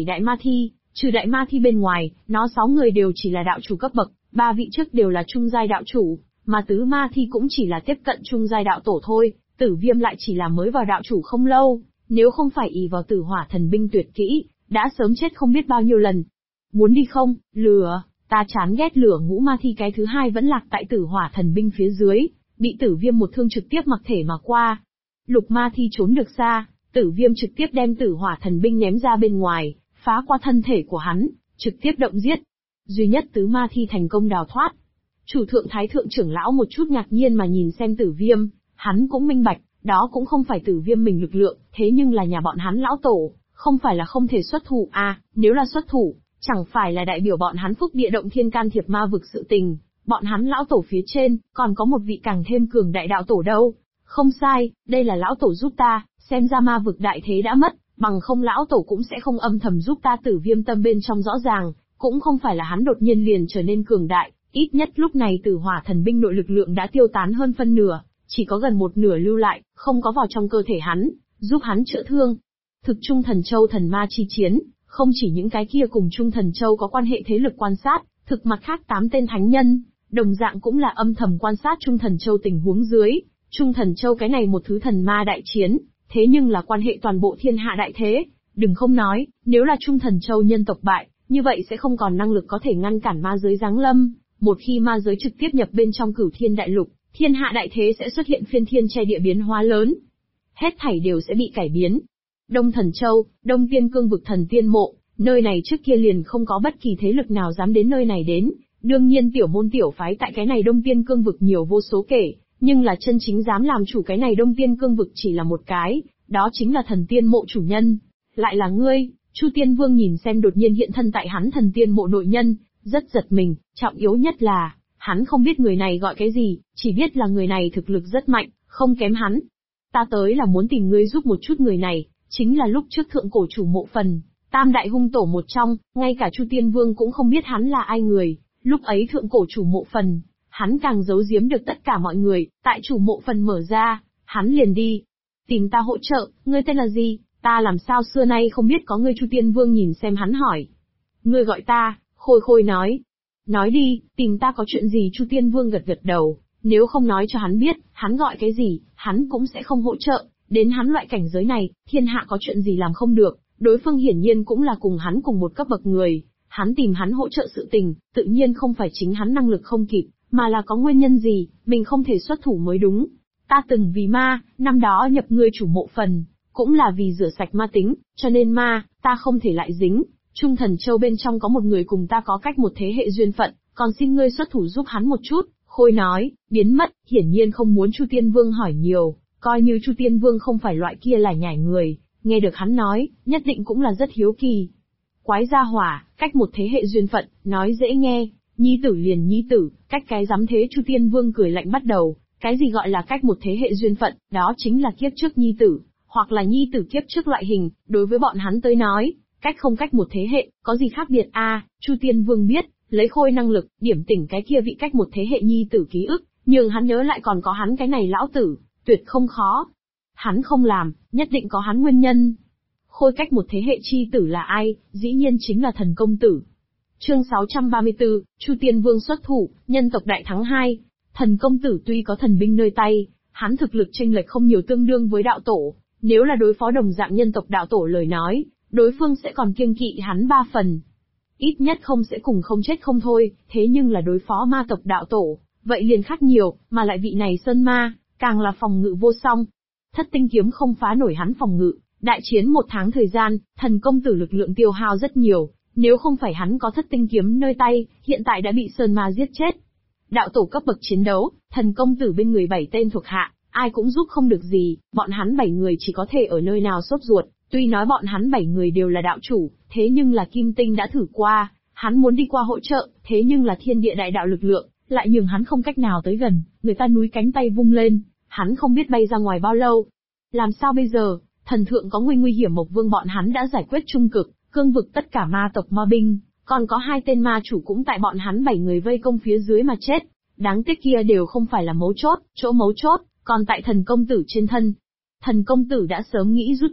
đại ma thi, trừ đại ma thi bên ngoài, nó 6 người đều chỉ là đạo chủ cấp bậc, 3 vị trước đều là trung giai đạo chủ, mà tứ ma thi cũng chỉ là tiếp cận trung giai đạo tổ thôi, Tử Viêm lại chỉ là mới vào đạo chủ không lâu, nếu không phải ỷ vào Tử Hỏa thần binh tuyệt kỹ, đã sớm chết không biết bao nhiêu lần. Muốn đi không, lừa, ta chán ghét lửa ngũ ma thi cái thứ hai vẫn lạc tại Tử Hỏa thần binh phía dưới, bị Tử Viêm một thương trực tiếp mặc thể mà qua. Lục ma thi trốn được xa, Tử Viêm trực tiếp đem Tử Hỏa thần binh ném ra bên ngoài, phá qua thân thể của hắn, trực tiếp động giết. Duy nhất tứ ma thi thành công đào thoát. Chủ thượng thái thượng trưởng lão một chút ngạc nhiên mà nhìn xem Tử Viêm, hắn cũng minh bạch, đó cũng không phải Tử Viêm mình lực lượng, thế nhưng là nhà bọn hắn lão tổ, không phải là không thể xuất thủ à, nếu là xuất thủ, chẳng phải là đại biểu bọn hắn phúc địa động thiên can thiệp ma vực sự tình, bọn hắn lão tổ phía trên, còn có một vị càng thêm cường đại đạo tổ đâu. Không sai, đây là lão tổ giúp ta, xem ra ma vực đại thế đã mất, bằng không lão tổ cũng sẽ không âm thầm giúp ta. Tử Viêm tâm bên trong rõ ràng, cũng không phải là hắn đột nhiên liền trở nên cường đại, ít nhất lúc này Tử Hỏa thần binh nội lực lượng đã tiêu tán hơn phân nửa, chỉ có gần một nửa lưu lại, không có vào trong cơ thể hắn, giúp hắn chữa thương. Thực Trung Thần Châu thần ma chi chiến, không chỉ những cái kia cùng Trung Thần Châu có quan hệ thế lực quan sát, thực mặt khác 8 tên thánh nhân, đồng dạng cũng là âm thầm quan sát Trung Thần Châu tình huống dưới. Trung Thần Châu cái này một thứ thần ma đại chiến, thế nhưng là quan hệ toàn bộ thiên hạ đại thế, đừng không nói, nếu là Trung Thần Châu nhân tộc bại, như vậy sẽ không còn năng lực có thể ngăn cản ma giới giáng lâm, một khi ma giới trực tiếp nhập bên trong Cửu Thiên đại lục, thiên hạ đại thế sẽ xuất hiện phiên thiên che địa biến hóa lớn. Hết thảy đều sẽ bị cải biến. Đông Thần Châu, Đông Tiên Cương vực thần tiên mộ, nơi này trước kia liền không có bất kỳ thế lực nào dám đến nơi này đến, đương nhiên tiểu môn tiểu phái tại cái này Đông Tiên Cương vực nhiều vô số kể, nhưng là chân chính dám làm chủ cái này Đông Tiên Cương vực chỉ là một cái, đó chính là thần tiên mộ chủ nhân. Lại là ngươi, Chu Tiên Vương nhìn xem đột nhiên hiện thân tại hắn thần tiên mộ nội nhân, rất giật mình, trọng yếu nhất là, hắn không biết người này gọi cái gì, chỉ biết là người này thực lực rất mạnh, không kém hắn. Ta tới là muốn tìm ngươi giúp một chút. Người này, chính là lúc trước thượng cổ chủ mộ phần, tam đại hung tổ một trong, ngay cả Chu Tiên Vương cũng không biết hắn là ai người, lúc ấy thượng cổ chủ mộ phần, hắn càng giấu giếm được tất cả mọi người, tại chủ mộ phần mở ra, hắn liền đi. Tìm ta hỗ trợ, ngươi tên là gì, ta làm sao xưa nay không biết có ngươi. Chu Tiên Vương nhìn xem hắn hỏi. Ngươi gọi ta, Khôi Khôi nói. Nói đi, tìm ta có chuyện gì? Chu Tiên Vương gật gật đầu, nếu không nói cho hắn biết, hắn gọi cái gì, hắn cũng sẽ không hỗ trợ, đến hắn loại cảnh giới này, thiên hạ có chuyện gì làm không được, đối phương hiển nhiên cũng là cùng hắn cùng một cấp bậc người, hắn tìm hắn hỗ trợ sự tình, tự nhiên không phải chính hắn năng lực không kịp, mà là có nguyên nhân gì, mình không thể xuất thủ mới đúng. Ta từng vì ma, năm đó nhập ngươi chủ mộ phần, cũng là vì rửa sạch ma tính, cho nên ma, ta không thể lại dính. Trung Thần Châu bên trong có một người cùng ta có cách một thế hệ duyên phận, còn xin ngươi xuất thủ giúp hắn một chút. Khôi nói, biến mất, hiển nhiên không muốn Chu Tiên Vương hỏi nhiều, coi như Chu Tiên Vương không phải loại kia là nhảy người, nghe được hắn nói, nhất định cũng là rất hiếu kỳ. Quái gia hỏa, cách một thế hệ duyên phận, nói dễ nghe, nhi tử liền nhi tử, cách cái dám thế. Chu Tiên Vương cười lạnh bắt đầu, cái gì gọi là cách một thế hệ duyên phận, đó chính là kiếp trước nhi tử, hoặc là nhi tử kiếp trước loại hình, đối với bọn hắn tới nói, cách không cách một thế hệ, có gì khác biệt a? Chu Tiên Vương biết, lấy Khôi năng lực, điểm tỉnh cái kia vị cách một thế hệ nhi tử ký ức, nhưng hắn nhớ lại còn có hắn cái này lão tử, tuyệt không khó. Hắn không làm, nhất định có hắn nguyên nhân. Khôi cách một thế hệ chi tử là ai? Dĩ nhiên chính là Thần Công Tử. Chương 634, Chu Tiên Vương xuất thủ, nhân tộc đại thắng 2. Thần Công Tử tuy có thần binh nơi tay, hắn thực lực chênh lệch không nhiều, tương đương với đạo tổ, nếu là đối phó đồng dạng nhân tộc đạo tổ lời nói, đối phương sẽ còn kiêng kỵ hắn 3 phần. Ít nhất không sẽ cùng không chết không thôi, thế nhưng là đối phó ma tộc đạo tổ, vậy liền khác nhiều, mà lại vị này sơn ma, càng là phòng ngự vô song. Thất tinh kiếm không phá nổi hắn phòng ngự, đại chiến 1 tháng thời gian, Thần Công Tử lực lượng tiêu hao rất nhiều, nếu không phải hắn có thất tinh kiếm nơi tay, hiện tại đã bị sơn ma giết chết. Đạo tổ cấp bậc chiến đấu, Thần Công Tử bên người 7 tên thuộc hạ, ai cũng giúp không được gì, bọn hắn 7 người chỉ có thể ở nơi nào sốt ruột. Tuy nói bọn hắn 7 người đều là đạo chủ, thế nhưng là Kim Tinh đã thử qua, hắn muốn đi qua hỗ trợ, thế nhưng là thiên địa đại đạo lực lượng, lại nhường hắn không cách nào tới gần, người ta núi cánh tay vung lên, hắn không biết bay ra ngoài bao lâu. Làm sao bây giờ? Thần thượng có nguy hiểm. Mộc Vương bọn hắn đã giải quyết trung cực, cương vực tất cả ma tộc ma binh, còn có 2 tên ma chủ cũng tại bọn hắn 7 người vây công phía dưới mà chết. Đáng tiếc kia đều không phải là mấu chốt, chỗ mấu chốt còn tại Thần Công Tử trên thân. Thần Công Tử đã sớm nghĩ rút đi,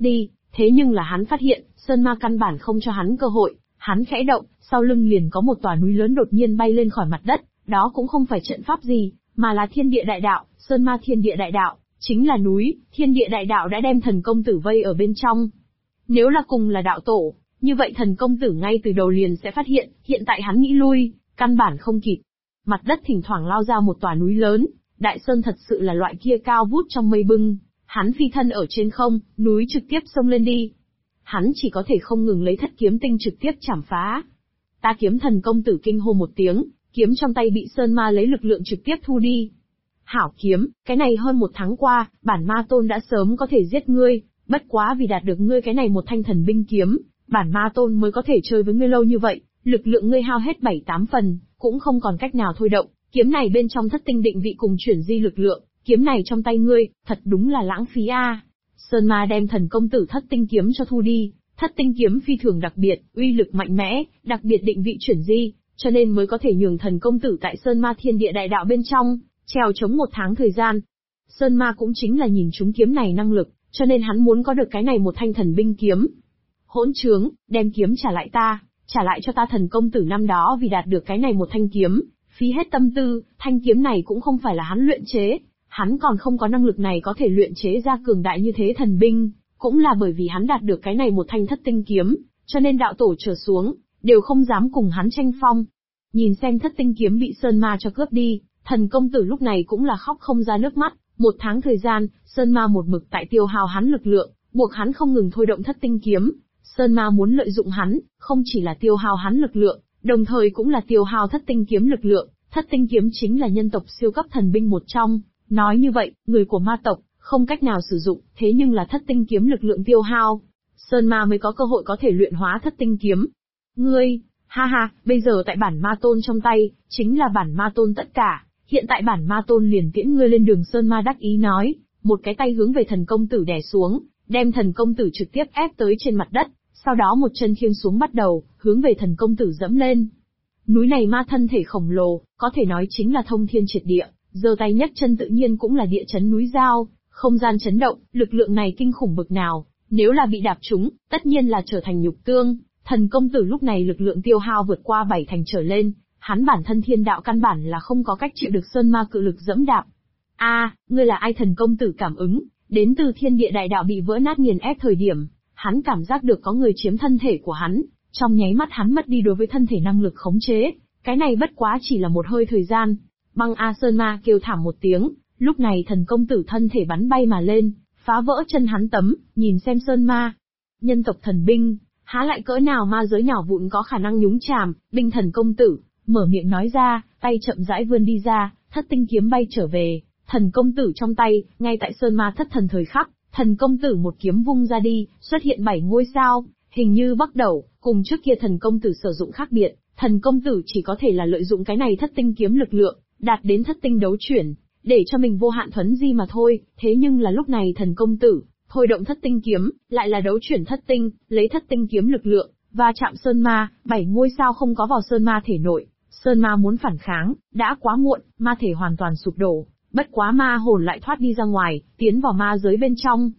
Thế nhưng là hắn phát hiện, Sơn Ma căn bản không cho hắn cơ hội, hắn khẽ động, sau lưng liền có một tòa núi lớn đột nhiên bay lên khỏi mặt đất, đó cũng không phải trận pháp gì, mà là thiên địa đại đạo, Sơn Ma thiên địa đại đạo, chính là núi, thiên địa đại đạo đã đem thần công tử vây ở bên trong. Nếu là cùng là đạo tổ, như vậy thần công tử ngay từ đầu liền sẽ phát hiện tại hắn nghĩ lui, căn bản không kịp. Mặt đất thỉnh thoảng lao ra một tòa núi lớn, đại sơn thật sự là loại kia cao vút trong mây bưng, hắn phi thân ở trên không, núi trực tiếp xông lên đi. Hắn chỉ có thể không ngừng lấy thất kiếm tinh trực tiếp chảm phá. Ta kiếm thần công tử kinh hô một tiếng, kiếm trong tay bị Sơn Ma lấy lực lượng trực tiếp thu đi. Hảo kiếm, cái này hơn 1 tháng qua, bản ma tôn đã sớm có thể giết ngươi, bất quá vì đạt được ngươi cái này một thanh thần binh kiếm, bản ma tôn mới có thể chơi với ngươi lâu như vậy, lực lượng ngươi hao hết 7-8 phần, cũng không còn cách nào thôi động, kiếm này bên trong thất tinh định vị cùng chuyển di lực lượng, kiếm này trong tay ngươi, thật đúng là lãng phí a. Sơn Ma đem thần công tử thất tinh kiếm cho thu đi, thất tinh kiếm phi thường đặc biệt, uy lực mạnh mẽ, đặc biệt định vị chuyển di, cho nên mới có thể nhường thần công tử tại Sơn Ma thiên địa đại đạo bên trong, trèo chống 1 tháng thời gian. Sơn Ma cũng chính là nhìn chúng kiếm này năng lực, cho nên hắn muốn có được cái này một thanh thần binh kiếm. Hỗn trướng, đem kiếm trả lại ta, trả lại cho ta thần công tử năm đó vì đạt được cái này một thanh kiếm, phí hết tâm tư, thanh kiếm này cũng không phải là hắn luyện chế, hắn còn không có năng lực này có thể luyện chế ra cường đại như thế thần binh, cũng là bởi vì hắn đạt được cái này một thanh thất tinh kiếm, cho nên đạo tổ trở xuống, đều không dám cùng hắn tranh phong. Nhìn xem thất tinh kiếm bị Sơn Ma cho cướp đi, thần công tử lúc này cũng là khóc không ra nước mắt, 1 tháng thời gian, Sơn Ma một mực tại tiêu hao hắn lực lượng, buộc hắn không ngừng thôi động thất tinh kiếm. Sơn Ma muốn lợi dụng hắn, không chỉ là tiêu hao hắn lực lượng, đồng thời cũng là tiêu hao thất tinh kiếm lực lượng, thất tinh kiếm chính là nhân tộc siêu cấp thần binh một trong. Nói như vậy, người của ma tộc, không cách nào sử dụng, thế nhưng là thất tinh kiếm lực lượng tiêu hao. Sơn Ma mới có cơ hội có thể luyện hóa thất tinh kiếm. Ngươi, ha ha, bây giờ tại bản ma tôn trong tay, chính là bản ma tôn tất cả, hiện tại bản ma tôn liền tiễn ngươi lên đường. Sơn Ma đắc ý nói, một cái tay hướng về thần công tử đè xuống, đem thần công tử trực tiếp ép tới trên mặt đất, sau đó một chân khiêng xuống bắt đầu, hướng về thần công tử dẫm lên. Núi này ma thân thể khổng lồ, có thể nói chính là thông thiên triệt địa, giơ tay nhấc chân tự nhiên cũng là địa chấn núi dao, không gian chấn động, lực lượng này kinh khủng bực nào, nếu là bị đạp trúng, tất nhiên là trở thành nhục tương. Thần công tử lúc này lực lượng tiêu hao vượt qua 7 thành trở lên, hắn bản thân thiên đạo căn bản là không có cách chịu được Sơn Ma cự lực dẫm đạp. A, ngươi là ai? Thần công tử cảm ứng, đến từ thiên địa đại đạo bị vỡ nát nghiền ép thời điểm, hắn cảm giác được có người chiếm thân thể của hắn, trong nháy mắt hắn mất đi đối với thân thể năng lực khống chế, cái này bất quá chỉ là một hơi thời gian. Băng A. Sơn Ma kêu thảm một tiếng, lúc này thần công tử thân thể bắn bay mà lên, phá vỡ chân hắn tấm, nhìn xem Sơn Ma. Nhân tộc thần binh, há lại cỡ nào ma giới nhỏ vụn có khả năng nhúng chàm, binh thần công tử, mở miệng nói ra, tay chậm rãi vươn đi ra, thất tinh kiếm bay trở về, thần công tử trong tay, ngay tại Sơn Ma thất thần thời khắc, thần công tử một kiếm vung ra đi, xuất hiện 7 ngôi sao, hình như bắt đầu, cùng trước kia thần công tử sử dụng khác biệt, thần công tử chỉ có thể là lợi dụng cái này thất tinh kiếm lực lượng, đạt đến thất tinh đấu chuyển, để cho mình vô hạn thuấn di mà thôi, thế nhưng là lúc này thần công tử, thôi động thất tinh kiếm, lại là đấu chuyển thất tinh, lấy thất tinh kiếm lực lượng, và chạm Sơn Ma, 7 ngôi sao không có vào Sơn Ma thể nội, Sơn Ma muốn phản kháng, đã quá muộn, ma thể hoàn toàn sụp đổ, bất quá ma hồn lại thoát đi ra ngoài, tiến vào ma giới bên trong.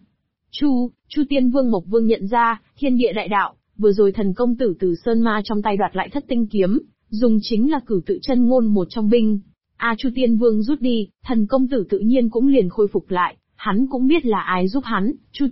Chu Tiên Vương Mộc Vương nhận ra, thiên địa đại đạo, vừa rồi thần công tử từ Sơn Ma trong tay đoạt lại thất tinh kiếm, dùng chính là Cửu Tự Chân Ngôn một trong binh. Chu Tiên Vương rút đi, thần công tử tự nhiên cũng liền khôi phục lại, hắn cũng biết là ai giúp hắn, Chu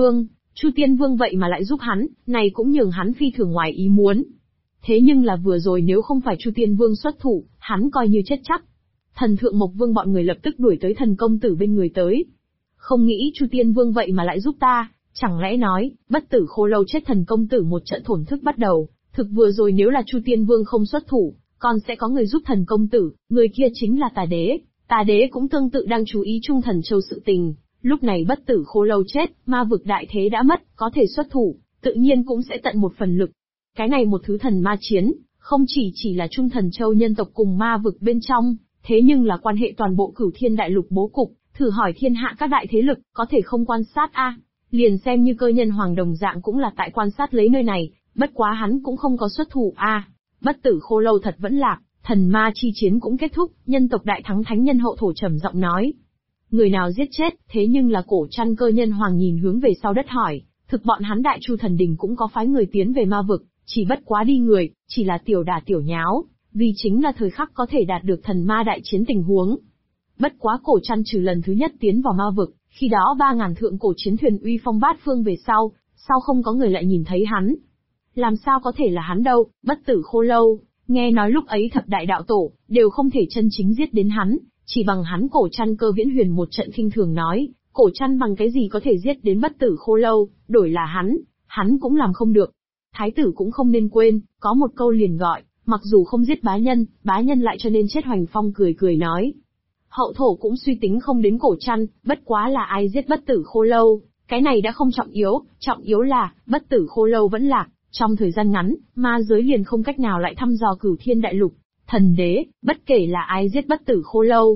Tiên Vương vậy mà lại giúp hắn, này cũng nhường hắn phi thường ngoài ý muốn. Thế nhưng là vừa rồi nếu không phải Chu Tiên Vương xuất thủ, hắn coi như chết chắc. Thần Thượng Mộc Vương bọn người lập tức đuổi tới thần công tử bên người tới. Không nghĩ Chu Tiên Vương vậy mà lại giúp ta, chẳng lẽ nói, bất tử khô lâu chết thần công tử một trận thổn thức bắt đầu, thực vừa rồi nếu là Chu Tiên Vương không xuất thủ, còn sẽ có người giúp thần công tử, người kia chính là Tà Đế cũng tương tự đang chú ý Trung Thần Châu sự tình, lúc này bất tử khô lâu chết, ma vực đại thế đã mất, có thể xuất thủ, tự nhiên cũng sẽ tận một phần lực. Cái này một thứ thần ma chiến, không chỉ là Trung Thần Châu nhân tộc cùng ma vực bên trong, thế nhưng là quan hệ toàn bộ Cửu Thiên Đại Lục bố cục, thử hỏi thiên hạ các đại thế lực, có thể không quan sát liền xem như Cơ Nhân Hoàng đồng dạng cũng là tại quan sát lấy nơi này, bất quá hắn cũng không có xuất thủ Bất tử khô lâu thật vẫn lạc, thần ma chi chiến cũng kết thúc, nhân tộc đại thắng thánh nhân hậu thổ trầm giọng nói. Người nào giết chết, thế nhưng là cổ trăn Cơ Nhân Hoàng nhìn hướng về sau đất hỏi, Thực bọn hắn Đại Chu Thần Đình cũng có phái người tiến về ma vực, chỉ bất quá đi người, chỉ là tiểu đả tiểu nháo, vì chính là thời khắc có thể đạt được thần ma đại chiến tình huống. Bất quá Cổ Trăn trừ lần thứ nhất tiến vào ma vực, khi đó 3.000 thượng cổ chiến thuyền uy phong bát phương về sau không có người lại nhìn thấy hắn. Làm sao có thể là hắn đâu, Bất Tử Khô Lâu, nghe nói lúc ấy thập đại đạo tổ, đều không thể chân chính giết đến hắn, chỉ bằng hắn Cổ Trăn Cơ Viễn Huyền một trận khinh thường nói, Cổ Trăn bằng cái gì có thể giết đến Bất Tử Khô Lâu, đổi là hắn cũng làm không được. Thái tử cũng không nên quên, có một câu liền gọi, mặc dù không giết bá nhân lại cho nên chết. Hoành Phong cười cười nói. Hậu thổ cũng suy tính không đến Cổ Trăn, bất quá là ai giết Bất Tử Khô Lâu, cái này đã không trọng yếu là, Bất Tử Khô Lâu vẫn lạc, trong thời gian ngắn, ma giới liền không cách nào lại thăm dò Cửu Thiên Đại Lục. Thần đế, bất kể là ai giết Bất Tử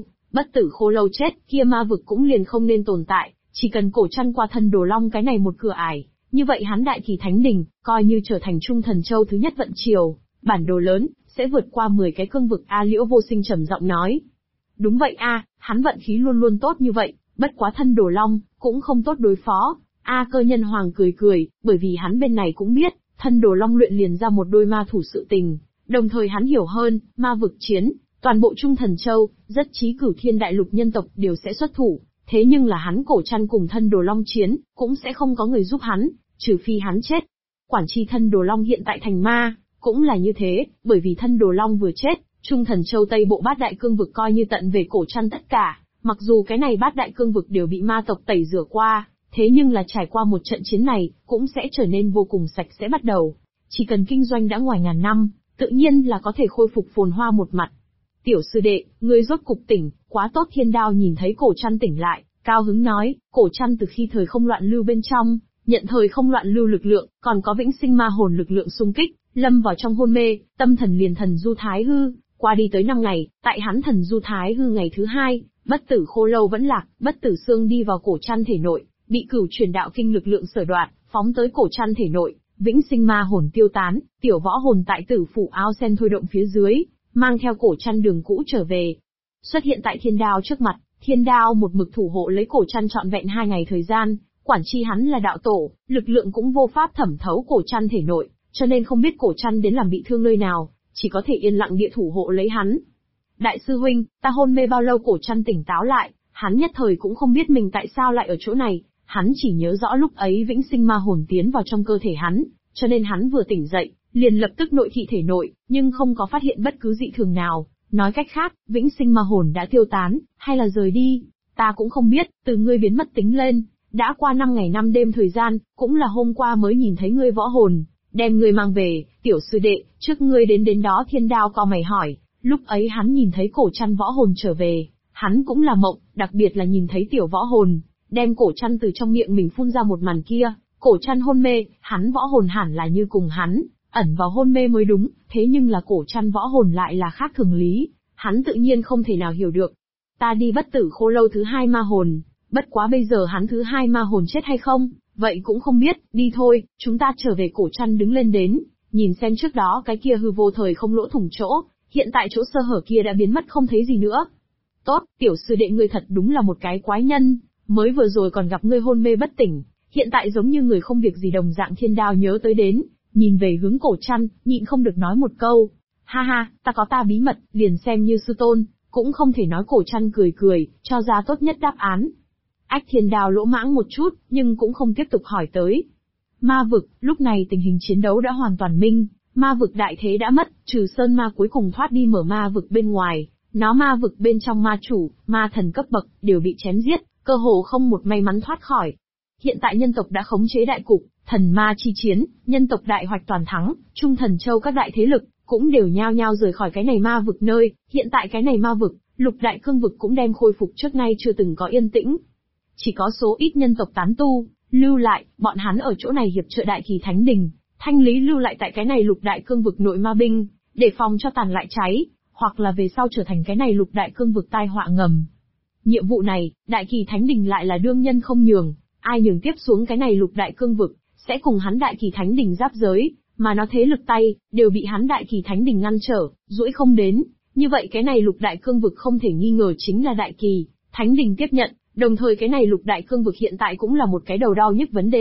Khô Lâu chết, kia ma vực cũng liền không nên tồn tại, chỉ cần Cổ Trăn qua Thân Đồ Long cái này một cửa ải, như vậy hắn Đại Kỳ Thánh Đình, coi như trở thành Trung Thần Châu thứ nhất vận triều, bản đồ lớn, sẽ vượt qua 10 cái cương vực. A Liễu Vô Sinh trầm giọng nói. Đúng vậy a, hắn vận khí luôn luôn tốt như vậy, bất quá Thân Đồ Long, cũng không tốt đối phó. A Cơ Nhân Hoàng cười cười, bởi vì hắn bên này cũng biết, Thân Đồ Long luyện liền ra một đôi ma thủ sự tình, đồng thời hắn hiểu hơn, ma vực chiến, toàn bộ Trung Thần Châu, rất chí Cửu Thiên Đại Lục nhân tộc đều sẽ xuất thủ, thế nhưng là hắn Cổ Trăn cùng Thân Đồ Long chiến, cũng sẽ không có người giúp hắn, trừ phi hắn chết. Quản chi Thân Đồ Long hiện tại thành ma, cũng là như thế, bởi vì Thân Đồ Long vừa chết, Trung Thần Châu Tây Bộ bát đại cương vực coi như tận về Cổ Trăn tất cả, mặc dù cái này bát đại cương vực đều bị ma tộc tẩy rửa qua, thế nhưng là trải qua một trận chiến này, cũng sẽ trở nên vô cùng sạch sẽ bắt đầu. Chỉ cần kinh doanh đã ngoài ngàn năm, tự nhiên là có thể khôi phục phồn hoa một mặt. Tiểu sư đệ, ngươi rốt cục tỉnh, quá tốt. Thiên Đao nhìn thấy Cổ Trăn tỉnh lại, cao hứng nói, Cổ Trăn từ khi thời không loạn lưu bên trong, nhận thời không loạn lưu lực lượng, còn có vĩnh sinh ma hồn lực lượng xung kích, lâm vào trong hôn mê, tâm thần liền thần du thái hư, qua đi tới 5 ngày, tại hắn thần du thái hư ngày thứ 2, Bất Tử Khô Lâu vẫn lạc, Bất Tử Xương đi vào Cổ Trăn thể nội, bị Cửu Truyền Đạo Kinh lực lượng sở đoạt, phóng tới Cổ Trăn thể nội, vĩnh sinh ma hồn tiêu tán, tiểu võ hồn tại Tử Phủ Ao Sen thôi động phía dưới, mang theo Cổ Trăn đường cũ trở về. Xuất hiện tại Thiên Đao trước mặt, Thiên Đao một mực thủ hộ lấy Cổ Trăn trọn vẹn 2 ngày thời gian, quản chi hắn là đạo tổ, lực lượng cũng vô pháp thẩm thấu Cổ Trăn thể nội, cho nên không biết Cổ Trăn đến làm bị thương nơi nào, chỉ có thể yên lặng địa thủ hộ lấy hắn. Đại sư huynh, ta hôn mê bao lâu? Cổ Trăn tỉnh táo lại, hắn nhất thời cũng không biết mình tại sao lại ở chỗ này, hắn chỉ nhớ rõ lúc ấy vĩnh sinh ma hồn tiến vào trong cơ thể hắn, cho nên hắn vừa tỉnh dậy, liền lập tức nội thị thể nội, nhưng không có phát hiện bất cứ dị thường nào. Nói cách khác, vĩnh sinh ma hồn đã tiêu tán, hay là rời đi, ta cũng không biết. Từ ngươi biến mất tính lên, đã qua 5 ngày 5 đêm thời gian, cũng là hôm qua mới nhìn thấy ngươi võ hồn, đem ngươi mang về. Tiểu sư đệ, trước ngươi đến đó. Thiên Đao cau mày hỏi, lúc ấy hắn nhìn thấy Cổ Trăn võ hồn trở về, hắn cũng là mộng, đặc biệt là nhìn thấy tiểu võ hồn, đem Cổ Trăn từ trong miệng mình phun ra một màn kia. Cổ Trăn hôn mê, hắn võ hồn hẳn là như cùng hắn, ẩn vào hôn mê mới đúng, thế nhưng là Cổ Trăn võ hồn lại là khác thường lý, hắn tự nhiên không thể nào hiểu được. Ta đi Bất Tử Khô Lâu thứ 2 ma hồn, bất quá bây giờ hắn thứ 2 ma hồn chết hay không, vậy cũng không biết, đi thôi, chúng ta trở về. Cổ Trăn đứng lên đến, nhìn xem trước đó cái kia hư vô thời không lỗ thủng chỗ, hiện tại chỗ sơ hở kia đã biến mất không thấy gì nữa. Tốt, tiểu sư đệ ngươi thật đúng là một cái quái nhân, mới vừa rồi còn gặp ngươi hôn mê bất tỉnh, hiện tại giống như người không việc gì đồng dạng. Thiên Đao nhớ tới đến, nhìn về hướng Cổ Trăn, nhịn không được nói một câu, ha ha, ta có ta bí mật, liền xem như sư tôn, cũng không thể nói. Cổ Trăn cười cười, cho ra tốt nhất đáp án. Ách. Thiên Đao lỗ mãng một chút, nhưng cũng không tiếp tục hỏi tới. Ma vực, lúc này tình hình chiến đấu đã hoàn toàn minh, ma vực đại thế đã mất, trừ Sơn Ma cuối cùng thoát đi mở ma vực bên ngoài, nó ma vực bên trong ma chủ, ma thần cấp bậc, đều bị chém giết, cơ hồ không một may mắn thoát khỏi. Hiện tại nhân tộc đã khống chế đại cục, thần ma chi chiến, nhân tộc đại hoạch toàn thắng, Trung Thần Châu các đại thế lực, cũng đều nhao nhao rời khỏi cái này ma vực nơi, hiện tại cái này ma vực, lục đại cương vực cũng đem khôi phục trước nay chưa từng có yên tĩnh. Chỉ có số ít nhân tộc tán tu, lưu lại, bọn hắn ở chỗ này hiệp trợ Đại Kỳ Thánh Đình, thanh lý lưu lại tại cái này lục đại cương vực nội ma binh, để phòng cho tàn lại cháy, hoặc là về sau trở thành cái này lục đại cương vực tai họa ngầm. Nhiệm vụ này, Đại Kỳ Thánh Đình lại là đương nhân không nhường, ai nhường tiếp xuống cái này lục đại cương vực, sẽ cùng hắn Đại Kỳ Thánh Đình giáp giới, mà nó thế lực tay, đều bị hắn Đại Kỳ Thánh Đình ngăn trở, duỗi không đến. Như vậy cái này lục đại cương vực không thể nghi ngờ chính là Đại Kỳ Thánh Đình tiếp nhận, đồng thời cái này lục đại cương vực hiện tại cũng là một cái đầu đau nhức vấn đề,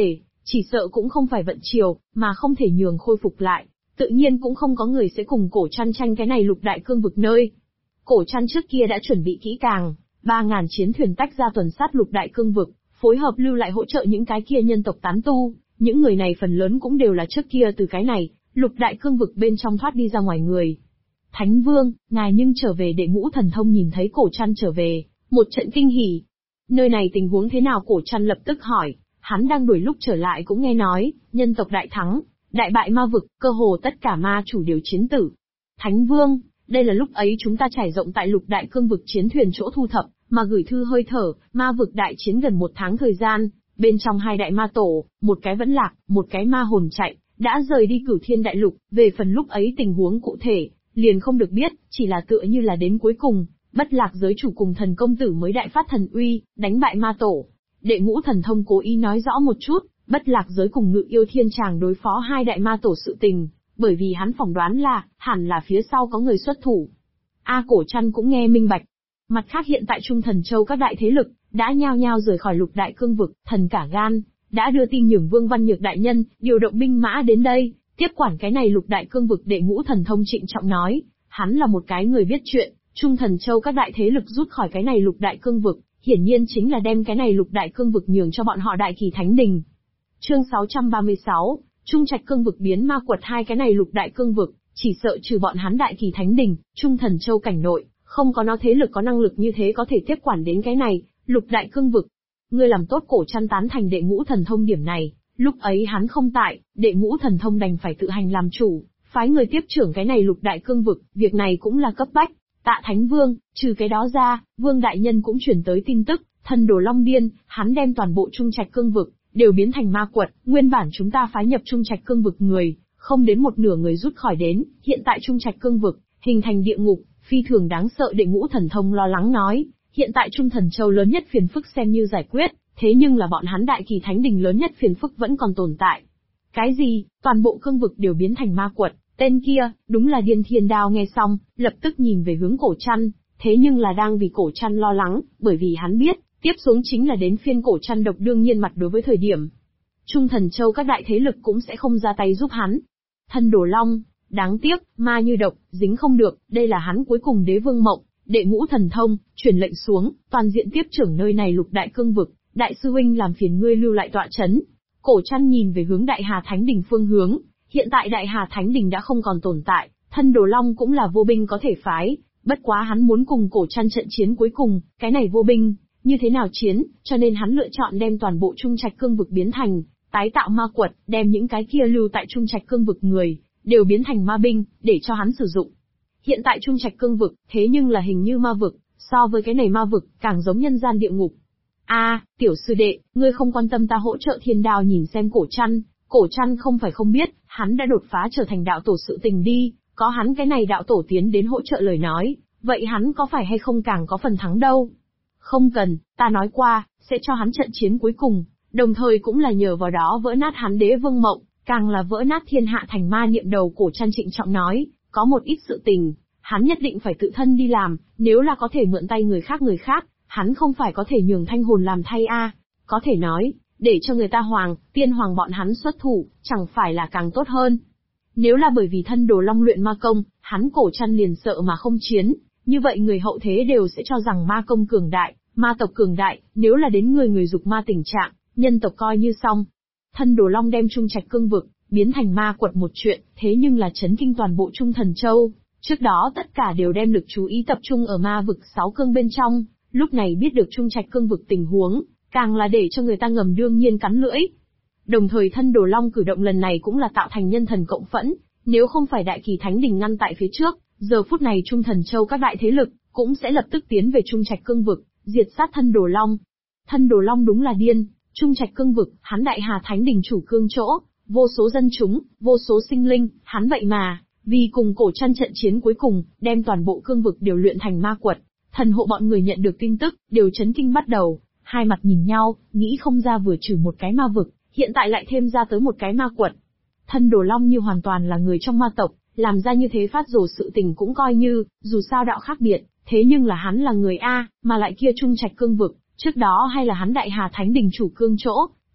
chỉ sợ cũng không phải vận chiều, mà không thể nhường khôi phục lại. Tự nhiên cũng không có người sẽ cùng Cổ Trăn tranh cái này lục đại cương vực nơi. Cổ Trăn trước kia đã chuẩn bị kỹ càng, 3.000 chiến thuyền tách ra tuần sát lục đại cương vực, phối hợp lưu lại hỗ trợ những cái kia nhân tộc tán tu, những người này phần lớn cũng đều là trước kia từ cái này, lục đại cương vực bên trong thoát đi ra ngoài người. Thánh Vương, ngài nhưng trở về. Đệ Ngũ Thần Thông nhìn thấy Cổ Trăn trở về, một trận kinh hỉ. Nơi này tình huống thế nào? Cổ Trăn lập tức hỏi, hắn đang đuổi lúc trở lại cũng nghe nói, nhân tộc đại thắng, đại bại ma vực, cơ hồ tất cả ma chủ đều chiến tử. Thánh Vương, đây là lúc ấy chúng ta trải rộng tại lục đại cương vực chiến thuyền chỗ thu thập, mà gửi thư hơi thở, ma vực đại chiến gần 1 tháng thời gian, bên trong 2 đại ma tổ, một cái vẫn lạc, một cái ma hồn chạy, đã rời đi Cửu Thiên đại lục. Về phần lúc ấy tình huống cụ thể, liền không được biết, chỉ là tựa như là đến cuối cùng, Bất Lạc giới chủ cùng Thần công tử mới đại phát thần uy, đánh bại ma tổ. Đệ Ngũ Thần Thông cố ý nói rõ một chút, Bất Lạc giới cùng Ngự Yêu Thiên Tràng đối phó 2 đại ma tổ sự tình, bởi vì hắn phỏng đoán là, hẳn là phía sau có người xuất thủ. Cổ Trăn cũng nghe minh bạch. Mặt khác hiện tại Trung Thần Châu các đại thế lực, đã nhao nhao rời khỏi lục đại cương vực, thần cả gan, đã đưa tin nhường Vương Văn Nhược đại nhân, điều động binh mã đến đây, tiếp quản cái này lục đại cương vực. Đệ Ngũ Thần Thông trịnh trọng nói, hắn là một cái người biết chuyện, Trung Thần Châu các đại thế lực rút khỏi cái này lục đại cương vực, hiển nhiên chính là đem cái này lục đại cương vực nhường cho bọn họ Đại Kỳ Thánh Đình. Chương 636, Trung Trạch cương vực biến ma quật. 2 cái này lục đại cương vực, chỉ sợ trừ bọn hắn Đại Kỳ Thánh Đình, Trung Thần Châu cảnh nội, không có nó thế lực có năng lực như thế có thể tiếp quản đến cái này, lục đại cương vực. Ngươi làm tốt. Cổ Trăn tán thành Đệ Ngũ Thần Thông điểm này, lúc ấy hắn không tại, Đệ Ngũ Thần Thông đành phải tự hành làm chủ, phái người tiếp trưởng cái này lục đại cương vực, việc này cũng là cấp bách. Tạ Thánh Vương, trừ cái đó ra, Vương Đại Nhân cũng chuyển tới tin tức, Thần Đồ Long Điên, hắn đem toàn bộ Trung Trạch cương vực, đều biến thành ma quật, nguyên bản chúng ta phái nhập Trung Trạch cương vực người, không đến một nửa người rút khỏi đến, hiện tại Trung Trạch cương vực, hình thành địa ngục, phi thường đáng sợ. Đệ Ngũ Thần Thông lo lắng nói, hiện tại Trung Thần Châu lớn nhất phiền phức xem như giải quyết, thế nhưng là bọn hắn Đại Kỳ Thánh Đình lớn nhất phiền phức vẫn còn tồn tại. Cái gì? Toàn bộ cương vực đều biến thành ma quật, tên kia, đúng là điên. Thiên Đao nghe xong, lập tức nhìn về hướng Cổ Trăn, thế nhưng là đang vì Cổ Trăn lo lắng, bởi vì hắn biết, tiếp xuống chính là đến phiên Cổ Trăn độc đương nhiên mặt đối với thời điểm. Trung Thần Châu các đại thế lực cũng sẽ không ra tay giúp hắn. Thân Đồ Long, đáng tiếc, ma như độc, dính không được, đây là hắn cuối cùng Đế Vương mộng. Đệ Ngũ Thần Thông, truyền lệnh xuống, toàn diện tiếp trưởng nơi này lục đại cương vực, đại sư huynh làm phiền ngươi lưu lại tọa chấn. Cổ Trăn nhìn về hướng Đại Hà Thánh Đình phương hướng, hiện tại Đại Hà Thánh Đình đã không còn tồn tại, Thân Đồ Long cũng là vô binh có thể phái, bất quá hắn muốn cùng Cổ Trăn trận chiến cuối cùng, cái này vô binh, như thế nào chiến, cho nên hắn lựa chọn đem toàn bộ Trung Trạch cương vực biến thành, tái tạo ma quật, đem những cái kia lưu tại Trung Trạch cương vực người, đều biến thành ma binh, để cho hắn sử dụng. Hiện tại Trung Trạch cương vực, thế nhưng là hình như ma vực, so với cái này ma vực, càng giống nhân gian địa ngục. Tiểu sư đệ, ngươi không quan tâm ta hỗ trợ. Thiên Đao nhìn xem Cổ Trăn không phải không biết, hắn đã đột phá trở thành đạo tổ sự tình đi, có hắn cái này đạo tổ tiến đến hỗ trợ lời nói, vậy hắn có phải hay không càng có phần thắng đâu. Không cần, ta nói qua, sẽ cho hắn trận chiến cuối cùng, đồng thời cũng là nhờ vào đó vỡ nát hắn Đế Vương mộng, càng là vỡ nát thiên hạ thành ma niệm đầu. Cổ Trăn trịnh trọng nói, có một ít sự tình, hắn nhất định phải tự thân đi làm, nếu là có thể mượn tay người khác, hắn không phải có thể nhường thanh hồn làm thay có thể nói, để cho người ta tiên hoàng bọn hắn xuất thủ, chẳng phải là càng tốt hơn. Nếu là bởi vì Thân Đồ Long luyện ma công, hắn Cổ Trăn liền sợ mà không chiến, như vậy người hậu thế đều sẽ cho rằng ma công cường đại, ma tộc cường đại, nếu là đến người dục ma tình trạng, nhân tộc coi như xong. Thân Đồ Long đem Trung Trạch cương vực, biến thành ma quật một chuyện, thế nhưng là chấn kinh toàn bộ Trung Thần Châu. Trước đó tất cả đều đem lực chú ý tập trung ở ma vực 6 cương bên trong, lúc này biết được Trung Trạch cương vực tình huống, càng là để cho người ta ngầm đương nhiên cắn lưỡi. Đồng thời Thân Đồ Long cử động lần này cũng là tạo thành nhân thần cộng phẫn, nếu không phải Đại Kỳ Thánh Đình ngăn tại phía trước, giờ phút này Trung Thần Châu các đại thế lực, cũng sẽ lập tức tiến về Trung Trạch cương vực, diệt sát Thân Đồ Long. Thân Đồ Long đúng là điên, Trung Trạch cương vực, hắn Đại Hà Thánh Đình chủ cương chỗ, vô số dân chúng, vô số sinh linh, hắn vậy mà, vì cùng Cổ Trăn trận chiến cuối cùng, đem toàn bộ cương vực đều luyện thành ma quật. Thần hộ bọn người nhận được tin tức, đều chấn kinh bắt đầu, hai mặt nhìn nhau, nghĩ không ra vừa trừ một cái ma vực, hiện tại lại thêm ra tới một cái ma quật. Thân Đồ Long như hoàn toàn là người trong ma tộc, làm ra như thế phát rồ sự tình cũng coi như, dù sao đạo khác biệt, thế nhưng là hắn là người mà lại kia Trung Trạch cương vực, trước đó hay là hắn Đại Hà Thánh Đình chủ cương chỗ,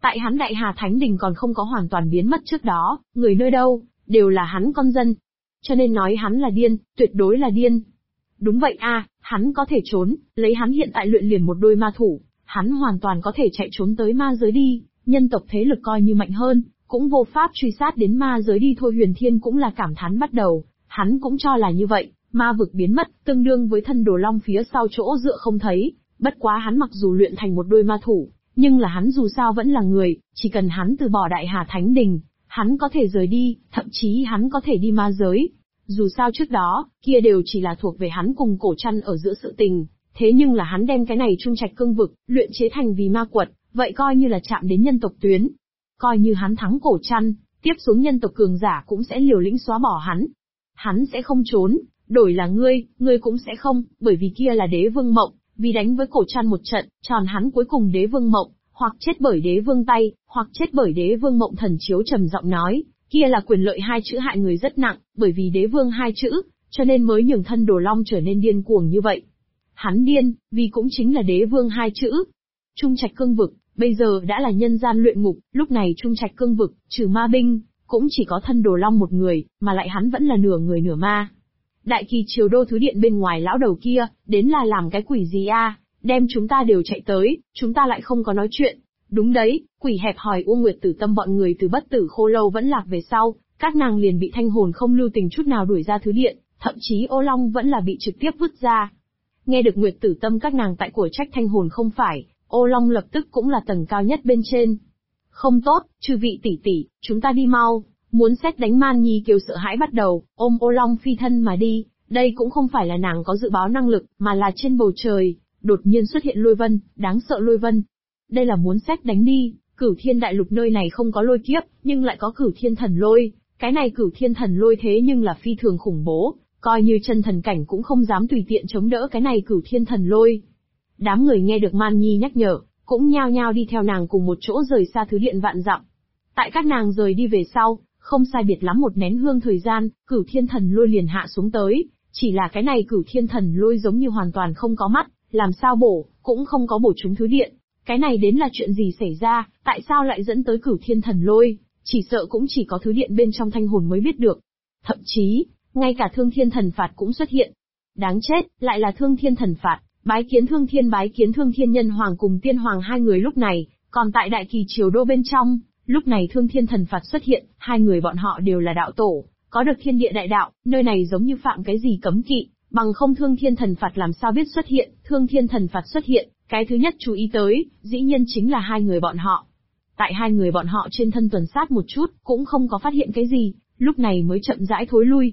Tại hắn Đại Hà Thánh Đình còn không có hoàn toàn biến mất trước đó, người nơi đâu, đều là hắn con dân. Cho nên nói hắn là điên, tuyệt đối là điên. Đúng vậy a, hắn có thể trốn, lấy hắn hiện tại luyện liền một đôi ma thủ, hắn hoàn toàn có thể chạy trốn tới ma giới đi, nhân tộc thế lực coi như mạnh hơn, cũng vô pháp truy sát đến ma giới đi thôi. Huyền Thiên cũng là cảm thán bắt đầu, hắn cũng cho là như vậy, ma vực biến mất, tương đương với thân đồ long phía sau chỗ dựa không thấy, bất quá hắn mặc dù luyện thành một đôi ma thủ, nhưng là hắn dù sao vẫn là người, chỉ cần hắn từ bỏ Đại Hà Thánh Đình, hắn có thể rời đi, thậm chí hắn có thể đi ma giới. Dù sao trước đó, kia đều chỉ là thuộc về hắn cùng Cổ Trăn ở giữa sự tình, thế nhưng là hắn đem cái này Trung Trạch Cương Vực, luyện chế thành vì ma quật, vậy coi như là chạm đến nhân tộc tuyến. Coi như hắn thắng Cổ Trăn, tiếp xuống nhân tộc cường giả cũng sẽ liều lĩnh xóa bỏ hắn. Hắn sẽ không trốn, đổi là ngươi cũng sẽ không, bởi vì kia là Đế Vương Mộng, vì đánh với Cổ Trăn một trận, tròn hắn cuối cùng Đế Vương Mộng, hoặc chết bởi Đế Vương tay, hoặc chết bởi Đế Vương Mộng. Thần Chiếu trầm giọng nói, kia là quyền lợi hai chữ hại người rất nặng, bởi vì Đế Vương hai chữ, cho nên mới nhường thân Đồ Long trở nên điên cuồng như vậy. Hắn điên, vì cũng chính là Đế Vương hai chữ. Trung Trạch Cương Vực, bây giờ đã là nhân gian luyện ngục, lúc này Trung Trạch Cương Vực, trừ ma binh, cũng chỉ có thân Đồ Long một người, mà lại hắn vẫn là nửa người nửa ma. Đại Kỳ Triều Đô Thứ Điện bên ngoài lão đầu kia, đến là làm cái quỷ gì a? Đem chúng ta đều chạy tới, chúng ta lại không có nói chuyện. Đúng đấy, quỷ hẹp hòi U Nguyệt Tử Tâm bọn người từ Bất Tử Khô Lâu vẫn lạc về sau, các nàng liền bị Thanh Hồn không lưu tình chút nào đuổi ra Thứ Điện, thậm chí Ô Long vẫn là bị trực tiếp vứt ra. Nghe được Nguyệt Tử Tâm các nàng tại của trách Thanh Hồn không phải, Ô Long lập tức cũng là tầng cao nhất bên trên. Không tốt, chư vị tỷ tỷ, chúng ta đi mau. Muốn xét đánh Man Nhi kêu sợ hãi bắt đầu, ôm Ô Long phi thân mà đi. Đây cũng không phải là nàng có dự báo năng lực, mà là trên bầu trời, đột nhiên xuất hiện lôi vân, đáng sợ lôi vân. Đây là muốn xét đánh đi, Cửu Thiên Đại Lục nơi này không có lôi kiếp, nhưng lại có Cửu Thiên Thần Lôi. Cái này Cửu Thiên Thần Lôi thế nhưng là phi thường khủng bố, coi như chân thần cảnh cũng không dám tùy tiện chống đỡ cái này Cửu Thiên Thần Lôi. Đám người nghe được Man Nhi nhắc nhở, cũng nhao nhao đi theo nàng cùng một chỗ rời xa Thứ Điện vạn dặm. Tại các nàng rời đi về sau, không sai biệt lắm một nén hương thời gian, Cửu Thiên Thần Lôi liền hạ xuống tới, chỉ là cái này Cửu Thiên Thần Lôi giống như hoàn toàn không có mắt, làm sao bổ, cũng không có bổ trúng Thứ Điện. Cái này đến là chuyện gì xảy ra, tại sao lại dẫn tới Cửu Thiên Thần Lôi, chỉ sợ cũng chỉ có Thứ Điện bên trong Thanh Hồn mới biết được. Thậm chí, ngay cả Thương Thiên Thần Phạt cũng xuất hiện. Đáng chết, lại là Thương Thiên Thần Phạt, bái kiến Thương Thiên Nhân Hoàng cùng Tiên Hoàng hai người lúc này, còn tại Đại Kỳ Triều Đô bên trong, lúc này Thương Thiên Thần Phạt xuất hiện, hai người bọn họ đều là đạo tổ, có được thiên địa đại đạo, nơi này giống như phạm cái gì cấm kỵ, bằng không Thương Thiên Thần Phạt làm sao biết xuất hiện. Thương Thiên Thần Phạt xuất hiện, cái thứ nhất chú ý tới, dĩ nhiên chính là hai người bọn họ. Tại hai người bọn họ trên thân tuần sát một chút, cũng không có phát hiện cái gì, lúc này mới chậm rãi thối lui.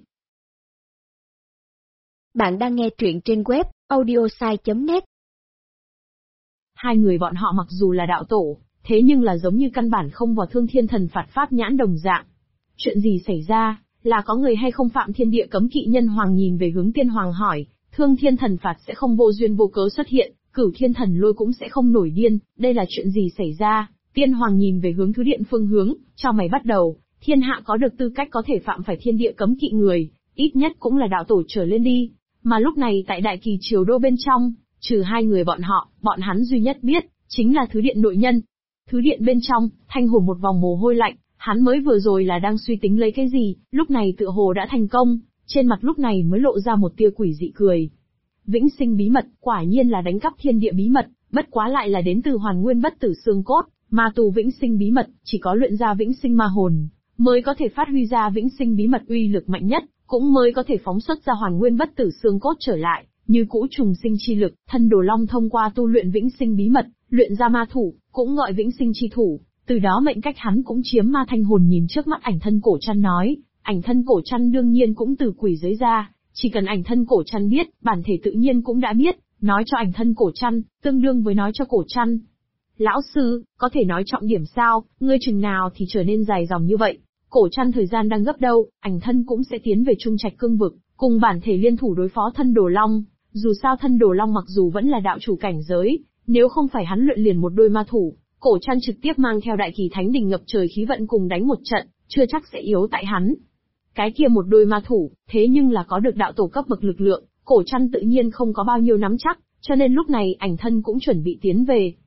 Bạn đang nghe truyện trên web audiosai.net. Hai người bọn họ mặc dù là đạo tổ, thế nhưng là giống như căn bản không vào Thương Thiên Thần Phạt pháp nhãn đồng dạng. Chuyện gì xảy ra, là có người hay không phạm thiên địa cấm kỵ? Nhân Hoàng nhìn về hướng Tiên Hoàng hỏi, Thương Thiên Thần Phạt sẽ không vô duyên vô cớ xuất hiện, Cửu Thiên Thần Lôi cũng sẽ không nổi điên, đây là chuyện gì xảy ra? Tiên Hoàng nhìn về hướng Thứ Điện phương hướng, cho mày bắt đầu, thiên hạ có được tư cách có thể phạm phải thiên địa cấm kỵ người, ít nhất cũng là đạo tổ trở lên đi. Mà lúc này tại Đại Kỳ Triều Đô bên trong, trừ hai người bọn họ, bọn hắn duy nhất biết, chính là Thứ Điện nội nhân. Thứ Điện bên trong, Thanh Hồn một vòng mồ hôi lạnh, hắn mới vừa rồi là đang suy tính lấy cái gì, lúc này tựa hồ đã thành công, trên mặt lúc này mới lộ ra một tia quỷ dị cười. Vĩnh sinh bí mật, quả nhiên là đánh cắp thiên địa bí mật, bất quá lại là đến từ Hoàn Nguyên Bất Tử Xương Cốt, ma tù vĩnh sinh bí mật, chỉ có luyện ra vĩnh sinh ma hồn, mới có thể phát huy ra vĩnh sinh bí mật uy lực mạnh nhất, cũng mới có thể phóng xuất ra Hoàn Nguyên Bất Tử Xương Cốt trở lại, như cũ trùng sinh chi lực. Thân Đồ Long thông qua tu luyện vĩnh sinh bí mật, luyện ra ma thủ, cũng gọi vĩnh sinh chi thủ, từ đó mệnh cách hắn cũng chiếm ma thanh hồn. Nhìn trước mắt ảnh thân Cổ Trăn nói, ảnh thân Cổ Trăn đương nhiên cũng từ quỷ giới ra, chỉ cần ảnh thân Cổ Trăn biết, bản thể tự nhiên cũng đã biết, nói cho ảnh thân Cổ Trăn, tương đương với nói cho Cổ Trăn. Lão sư, có thể nói trọng điểm sao, ngươi chừng nào thì trở nên dài dòng như vậy? Cổ Trăn thời gian đang gấp đâu, ảnh thân cũng sẽ tiến về Trung Trạch Cương Vực, cùng bản thể liên thủ đối phó thân Đồ Long. Dù sao thân Đồ Long mặc dù vẫn là đạo chủ cảnh giới, nếu không phải hắn luyện liền một đôi ma thủ, Cổ Trăn trực tiếp mang theo Đại Kỳ Thánh Đình ngập trời khí vận cùng đánh một trận, chưa chắc sẽ yếu tại hắn. Cái kia một đôi ma thủ, thế nhưng là có được đạo tổ cấp bậc lực lượng, Cổ Trăn tự nhiên không có bao nhiêu nắm chắc, cho nên lúc này ảnh thân cũng chuẩn bị tiến về.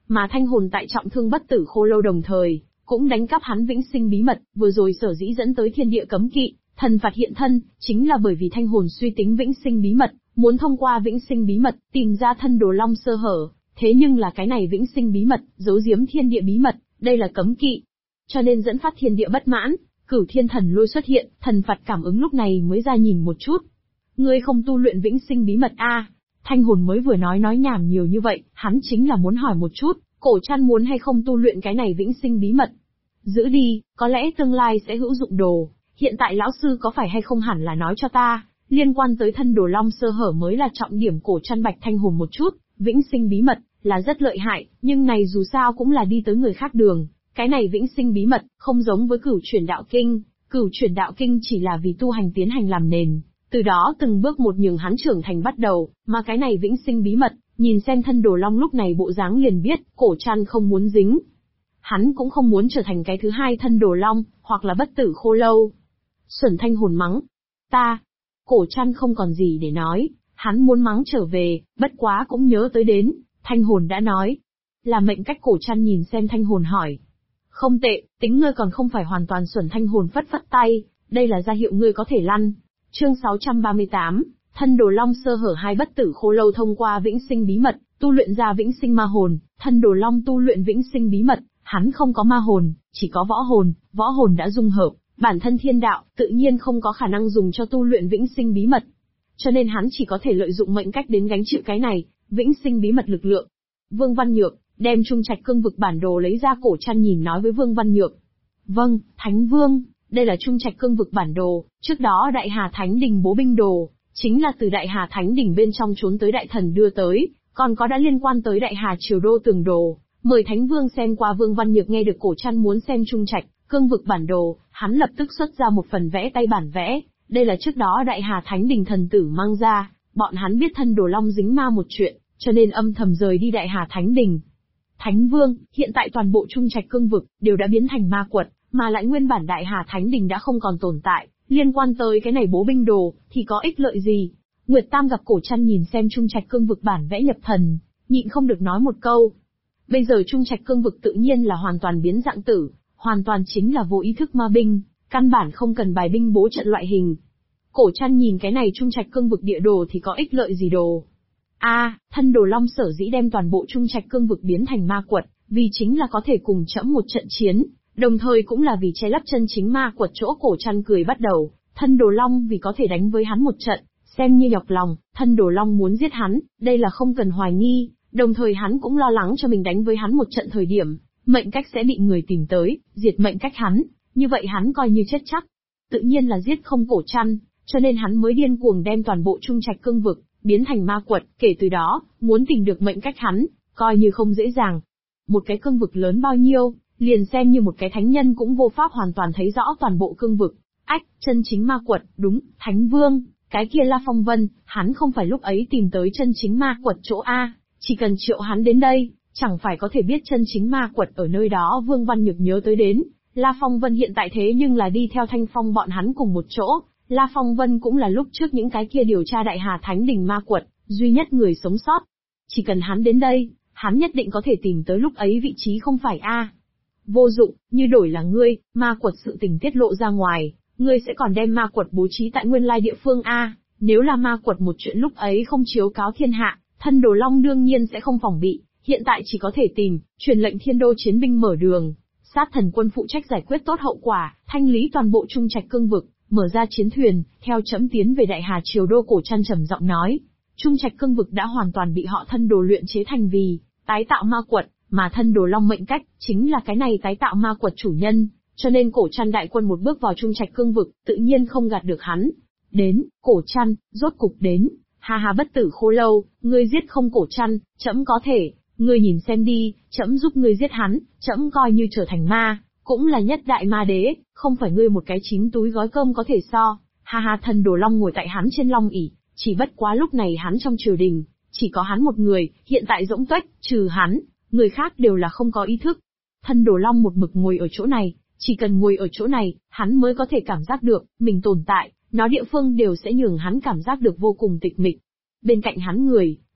Mà Thanh Hồn tại trọng thương bất tử khô lâu đồng thời, cũng đánh cắp hắn vĩnh sinh bí mật, vừa rồi sở dĩ dẫn tới thiên địa cấm kỵ, thần phạt hiện thân, chính là bởi vì Thanh Hồn suy tính vĩnh sinh bí mật, muốn thông qua vĩnh sinh bí mật, tìm ra thân Đồ Long sơ hở. Thế nhưng là cái này vĩnh sinh bí mật, giấu giếm thiên địa bí mật, đây là cấm kỵ. Cho nên dẫn phát thiên địa bất mãn, Cửu Thiên Thần Lôi xuất hiện, thần phạt cảm ứng lúc này mới ra nhìn một chút. Ngươi không tu luyện vĩnh sinh bí mật a? Thanh Hồn mới vừa nói nhảm nhiều như vậy, hắn chính là muốn hỏi một chút, Cổ Trăn muốn hay không tu luyện cái này vĩnh sinh bí mật. Giữ đi, có lẽ tương lai sẽ hữu dụng đồ, hiện tại lão sư có phải hay không hẳn là nói cho ta, liên quan tới thân Đồ Long sơ hở mới là trọng điểm. Cổ Trăn bạch Thanh Hồn một chút, vĩnh sinh bí mật, là rất lợi hại, nhưng này dù sao cũng là đi tới người khác đường. Cái này vĩnh sinh bí mật, không giống với Cửu Chuyển Đạo Kinh. Cửu Chuyển Đạo Kinh chỉ là vì tu hành tiến hành làm nền, từ đó từng bước một nhường hắn trưởng thành bắt đầu, mà cái này vĩnh sinh bí mật, nhìn xem thân Đồ Long lúc này bộ dáng liền biết, Cổ Trăn không muốn dính. Hắn cũng không muốn trở thành cái thứ hai thân Đồ Long, hoặc là bất tử khô lâu. Xuẩn Thanh Hồn mắng. Ta. Cổ Trăn không còn gì để nói, hắn muốn mắng trở về, bất quá cũng nhớ tới đến, Thanh Hồn đã nói. Là mệnh cách. Cổ Trăn nhìn xem Thanh Hồn hỏi. Không tệ, tính ngươi còn không phải hoàn toàn xuẩn. Thanh Hồn phất phất tay, đây là ra hiệu ngươi có thể lăn. Chương 638, thân Đồ Long sơ hở. Hai bất tử khô lâu thông qua vĩnh sinh bí mật, tu luyện ra vĩnh sinh ma hồn. Thân Đồ Long tu luyện vĩnh sinh bí mật, hắn không có ma hồn, chỉ có võ hồn đã dung hợp, bản thân thiên đạo, tự nhiên không có khả năng dùng cho tu luyện vĩnh sinh bí mật. Cho nên hắn chỉ có thể lợi dụng mệnh cách đến gánh chịu cái này, vĩnh sinh bí mật lực lượng. Vương Văn Nhược, đem Trung Trạch Cương Vực bản đồ lấy ra. Cổ Trăn nhìn nói với Vương Văn Nhược. Vâng, Thánh Vương, đây là Trung Trạch Cương Vực bản đồ, trước đó Đại Hà Thánh Đình bố binh đồ, chính là từ Đại Hà Thánh Đình bên trong trốn tới Đại Thần đưa tới, còn có đã liên quan tới Đại Hà Triều Đô tường đồ, mời Thánh Vương xem qua. Vương Văn Nhược nghe được Cổ Trăn muốn xem Trung Trạch Cương Vực bản đồ, hắn lập tức xuất ra một phần vẽ tay bản vẽ, đây là trước đó Đại Hà Thánh Đình thần tử mang ra, bọn hắn biết thân Đồ Long dính ma một chuyện, cho nên âm thầm rời đi Đại Hà Thánh Đình. Thánh Vương, hiện tại toàn bộ Trung Trạch Cương Vực đều đã biến thành ma quật, mà lại nguyên bản Đại Hà Thánh Đình đã không còn tồn tại, liên quan tới cái này bố binh đồ, thì có ích lợi gì? Nguyệt Tam gặp Cổ Trăn nhìn xem Trung Trạch Cương Vực bản vẽ nhập thần, nhịn không được nói một câu. Bây giờ Trung Trạch Cương Vực tự nhiên là hoàn toàn biến dạng tử, hoàn toàn chính là vô ý thức ma binh, căn bản không cần bài binh bố trận loại hình. Cổ Trăn nhìn cái này Trung Trạch Cương Vực địa đồ thì có ích lợi gì đồ? Thân Đồ Long sở dĩ đem toàn bộ Trung Trạch Cương Vực biến thành ma quật, vì chính là có thể cùng trẫm một trận chiến, đồng thời cũng là vì che lấp chân chính ma quật chỗ. Cổ Trăn cười bắt đầu, thân Đồ Long vì có thể đánh với hắn một trận, xem như nhọc lòng, thân Đồ Long muốn giết hắn, đây là không cần hoài nghi, đồng thời hắn cũng lo lắng cho mình đánh với hắn một trận thời điểm, mệnh cách sẽ bị người tìm tới, diệt mệnh cách hắn, như vậy hắn coi như chết chắc. Tự nhiên là giết không Cổ Trăn, cho nên hắn mới điên cuồng đem toàn bộ Trung Trạch Cương Vực biến thành ma quật, kể từ đó, muốn tìm được mệnh cách hắn, coi như không dễ dàng. Một cái cương vực lớn bao nhiêu, liền xem như một cái thánh nhân cũng vô pháp hoàn toàn thấy rõ toàn bộ cương vực. Chân chính ma quật, đúng, Thánh Vương, cái kia La Phong Vân, hắn không phải lúc ấy tìm tới chân chính ma quật chỗ A, chỉ cần triệu hắn đến đây, chẳng phải có thể biết chân chính ma quật ở nơi đó. Vương Văn Nhược nhớ tới đến, La Phong Vân hiện tại thế nhưng là đi theo Thanh Phong bọn hắn cùng một chỗ. La Phong Vân cũng là lúc trước những cái kia điều tra Đại Hà Thánh Đình ma quật, duy nhất người sống sót. Chỉ cần hắn đến đây, hắn nhất định có thể tìm tới lúc ấy vị trí không phải A. Vô dụng, như đổi là ngươi, ma quật sự tình tiết lộ ra ngoài, ngươi sẽ còn đem ma quật bố trí tại nguyên lai địa phương A. Nếu là ma quật một chuyện lúc ấy không chiếu cáo thiên hạ, thân Đồ Long đương nhiên sẽ không phòng bị, hiện tại chỉ có thể tìm, truyền lệnh Thiên Đô chiến binh mở đường. Sát Thần quân phụ trách giải quyết tốt hậu quả, thanh lý toàn bộ Trung Trạch Cương Vực, mở ra chiến thuyền, theo trẫm tiến về Đại Hà Triều Đô. Cổ Trăn trầm giọng nói, Trung Trạch Cương Vực đã hoàn toàn bị họ thân đồ luyện chế thành vì tái tạo ma quật, mà thân Đồ Long mệnh cách chính là cái này tái tạo ma quật chủ nhân, cho nên Cổ Trăn đại quân một bước vào Trung Trạch Cương Vực, tự nhiên không gạt được hắn. Đến, Cổ Trăn, rốt cục đến. Ha ha, bất tử khô lâu, ngươi giết không Cổ Trăn, trẫm có thể, ngươi nhìn xem đi, trẫm giúp ngươi giết hắn, trẫm coi như trở thành ma, cũng là nhất đại ma đế, không phải ngươi một cái 9 túi gói cơm có thể so. Ha ha, thân Đồ Long ngồi tại hắn trên long ỷ, chỉ bất quá lúc này hắn trong triều đình, chỉ có hắn một người, hiện tại rỗng tuếch, trừ hắn, người khác đều là không có ý thức. Thân Đồ Long một mực ngồi ở chỗ này, chỉ cần ngồi ở chỗ này, hắn mới có thể cảm giác được, mình tồn tại, nó địa phương đều sẽ nhường hắn cảm giác được vô cùng tịch mịch. Bên cạnh hắn người,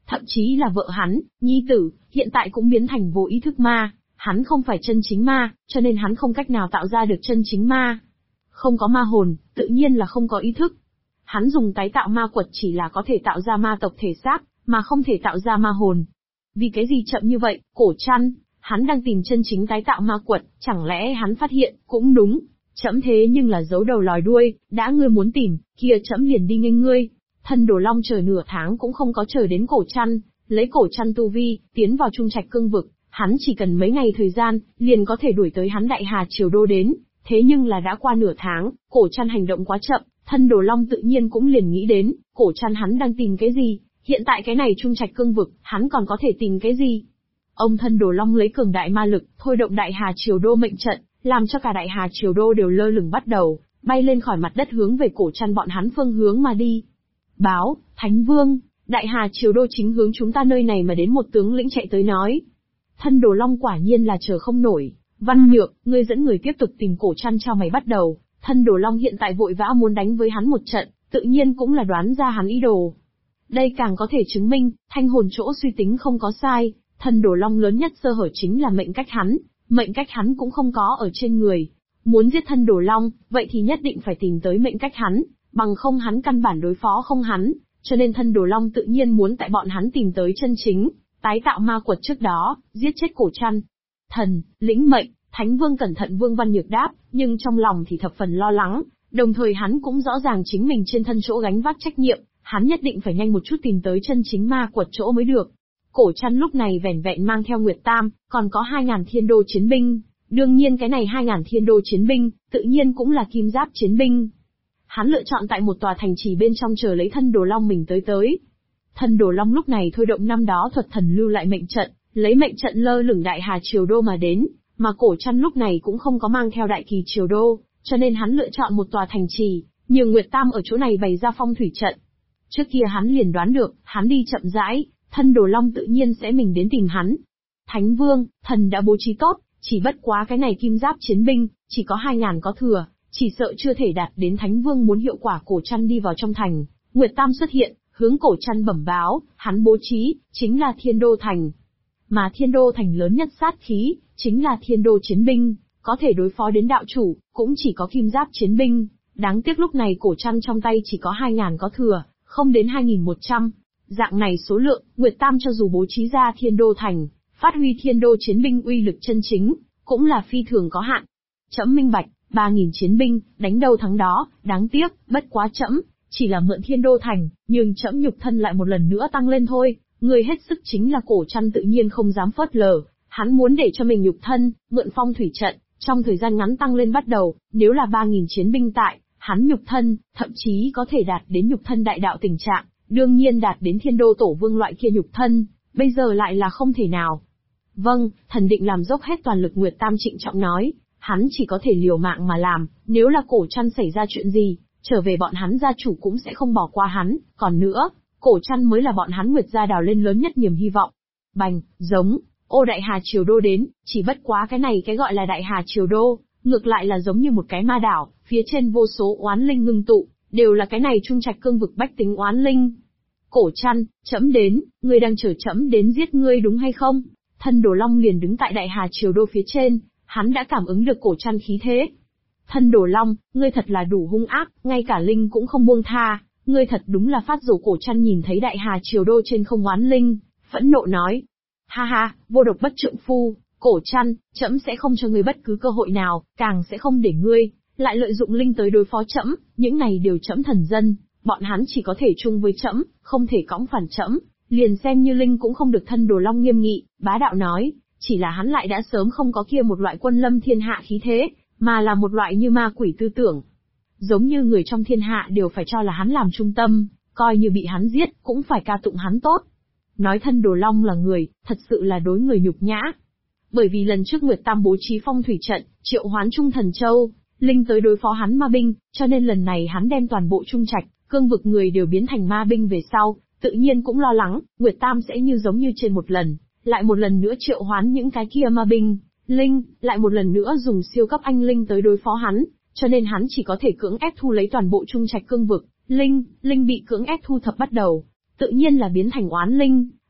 thậm chí là vợ hắn, nhi tử, hiện tại cũng biến thành vô ý thức ma. Hắn không phải chân chính ma, cho nên hắn không cách nào tạo ra được chân chính ma. Không có ma hồn, tự nhiên là không có ý thức. Hắn dùng tái tạo ma quật chỉ là có thể tạo ra ma tộc thể xác, mà không thể tạo ra ma hồn. Vì cái gì chậm như vậy, Cổ Trăn? Hắn đang tìm chân chính tái tạo ma quật, chẳng lẽ hắn phát hiện, cũng đúng. Trẫm thế nhưng là giấu đầu lòi đuôi, đã ngươi muốn tìm, kia trẫm liền đi nghênh ngươi. Thân Đồ Long chờ nửa tháng cũng không có chờ đến Cổ Trăn, lấy Cổ Trăn tu vi, tiến vào Trung Trạch Cương vực, hắn chỉ cần mấy ngày thời gian, liền có thể đuổi tới hắn Đại Hà Triều Đô đến. Thế nhưng là đã qua nửa tháng, Cổ Trăn hành động quá chậm, Thân Đồ Long tự nhiên cũng liền nghĩ đến, Cổ Trăn hắn đang tìm cái gì, hiện tại cái này Trung Trạch Cương vực, hắn còn có thể tìm cái gì? Ông Thân Đồ Long lấy cường đại ma lực, thôi động Đại Hà Triều Đô mệnh trận, làm cho cả Đại Hà Triều Đô đều lơ lửng bắt đầu, bay lên khỏi mặt đất hướng về Cổ Trăn bọn hắn phương hướng mà đi. Báo, Thánh Vương, Đại Hà Triều Đô chính hướng chúng ta nơi này mà đến, một tướng lĩnh chạy tới nói. Thân Đồ Long quả nhiên là chờ không nổi. Văn Nhược, ngươi dẫn người tiếp tục tìm Cổ Trăn cho mày bắt đầu. Thân Đồ Long hiện tại vội vã muốn đánh với hắn một trận, tự nhiên cũng là đoán ra hắn ý đồ. Đây càng có thể chứng minh, thanh hồn chỗ suy tính không có sai. Thân Đồ Long lớn nhất sơ hở chính là mệnh cách hắn cũng không có ở trên người. Muốn giết Thân Đồ Long, vậy thì nhất định phải tìm tới mệnh cách hắn, bằng không hắn căn bản đối phó không hắn, cho nên Thân Đồ Long tự nhiên muốn tại bọn hắn tìm tới chân chính, tái tạo ma quật trước đó, giết chết Cổ Trăn. Thần, lĩnh mệnh, Thánh Vương cẩn thận, Vương Văn Nhược đáp, nhưng trong lòng thì thập phần lo lắng, đồng thời hắn cũng rõ ràng chính mình trên thân chỗ gánh vác trách nhiệm, hắn nhất định phải nhanh một chút tìm tới chân chính ma quật chỗ mới được. Cổ Trăn lúc này vẻn vẹn mang theo Nguyệt Tam, còn có 2.000 thiên đô chiến binh, đương nhiên cái này 2.000 thiên đô chiến binh, tự nhiên cũng là kim giáp chiến binh. Hắn lựa chọn tại một tòa thành trì bên trong chờ lấy Thân Đồ Long mình tới. Thân Đồ Long lúc này thôi động năm đó thuật thần lưu lại mệnh trận, lấy mệnh trận lơ lửng Đại Hà Triều Đô mà đến, mà Cổ Trăn lúc này cũng không có mang theo Đại Kỳ Triều Đô, cho nên hắn lựa chọn một tòa thành trì, nhường Nguyệt Tam ở chỗ này bày ra phong thủy trận. Trước kia hắn liền đoán được, hắn đi chậm rãi, Thân Đồ Long tự nhiên sẽ mình đến tìm hắn. Thánh Vương, thần đã bố trí tốt, chỉ bất quá cái này kim giáp chiến binh, chỉ có 2.000 có thừa, chỉ sợ chưa thể đạt đến Thánh Vương muốn hiệu quả. Cổ Trăn đi vào trong thành, Nguyệt Tam xuất hiện, hướng Cổ Trăn bẩm báo, hắn bố trí, chính là Thiên Đô Thành. Mà Thiên Đô Thành lớn nhất sát khí, chính là Thiên Đô chiến binh, có thể đối phó đến đạo chủ, cũng chỉ có kim giáp chiến binh. Đáng tiếc lúc này Cổ Trăn trong tay chỉ có 2.000 có thừa, không đến 2.100. Dạng này số lượng, Nguyệt Tam cho dù bố trí ra Thiên Đô Thành, phát huy Thiên Đô chiến binh uy lực chân chính, cũng là phi thường có hạn. Trẫm minh bạch, 3.000 chiến binh, đánh đâu thắng đó, đáng tiếc, bất quá trẫm chỉ là mượn Thiên Đô Thành, nhưng trẫm nhục thân lại một lần nữa tăng lên thôi. Người hết sức chính là Cổ Trăn tự nhiên không dám phớt lờ, hắn muốn để cho mình nhục thân, mượn phong thủy trận, trong thời gian ngắn tăng lên bắt đầu, nếu là 3.000 chiến binh tại, hắn nhục thân, thậm chí có thể đạt đến nhục thân đại đạo tình trạng, đương nhiên đạt đến Thiên Đô Tổ Vương loại kia nhục thân, bây giờ lại là không thể nào. Vâng, thần định làm dốc hết toàn lực, Nguyệt Tam trịnh trọng nói, hắn chỉ có thể liều mạng mà làm, nếu là Cổ Trăn xảy ra chuyện gì, trở về bọn hắn gia chủ cũng sẽ không bỏ qua hắn, còn nữa, Cổ Trăn mới là bọn hắn Nguyệt gia đào lên lớn nhất niềm hy vọng. Bành, giống, ô Đại Hà Triều Đô đến, chỉ bất quá cái này cái gọi là Đại Hà Triều Đô, ngược lại là giống như một cái ma đảo, phía trên vô số oán linh ngưng tụ, đều là cái này Trung Trạch Cương vực bách tính oán linh. Cổ Trăn, trẫm đến, ngươi đang chờ trẫm đến giết ngươi đúng hay không? Thân Đồ Long liền đứng tại Đại Hà Triều Đô phía trên, hắn đã cảm ứng được Cổ Trăn khí thế. Thân Đồ Long, ngươi thật là đủ hung ác, ngay cả linh cũng không buông tha, ngươi thật đúng là phát rồ. Cổ Trăn nhìn thấy Đại Hà Triều Đô trên không oán linh, phẫn nộ nói. Ha ha, vô độc bất trượng phu, Cổ Trăn, trẫm sẽ không cho ngươi bất cứ cơ hội nào, càng sẽ không để ngươi lại lợi dụng linh tới đối phó trẫm, những này đều trẫm thần dân, bọn hắn chỉ có thể chung với trẫm, không thể cõng phản trẫm, liền xem như linh cũng không được. Thân Đồ Long nghiêm nghị, bá đạo nói, chỉ là hắn lại đã sớm không có kia một loại quân lâm thiên hạ khí thế, mà là một loại như ma quỷ tư tưởng. Giống như người trong thiên hạ đều phải cho là hắn làm trung tâm, coi như bị hắn giết, cũng phải ca tụng hắn tốt. Nói Thân Đồ Long là người, thật sự là đối người nhục nhã. Bởi vì lần trước Nguyệt Tam bố trí phong thủy trận, triệu hoán Trung Thần Châu, linh tới đối phó hắn ma binh, cho nên lần này hắn đem toàn bộ Trung Trạch Cương vực người đều biến thành ma binh về sau, tự nhiên cũng lo lắng, Nguyệt Tam sẽ như giống như trên một lần, lại một lần nữa triệu hoán những cái kia ma binh, linh, lại một lần nữa dùng siêu cấp anh linh tới đối phó hắn, cho nên hắn chỉ có thể cưỡng ép thu lấy toàn bộ Trung Trạch Cương vực, linh bị cưỡng ép thu thập bắt đầu, tự nhiên là biến thành oán linh,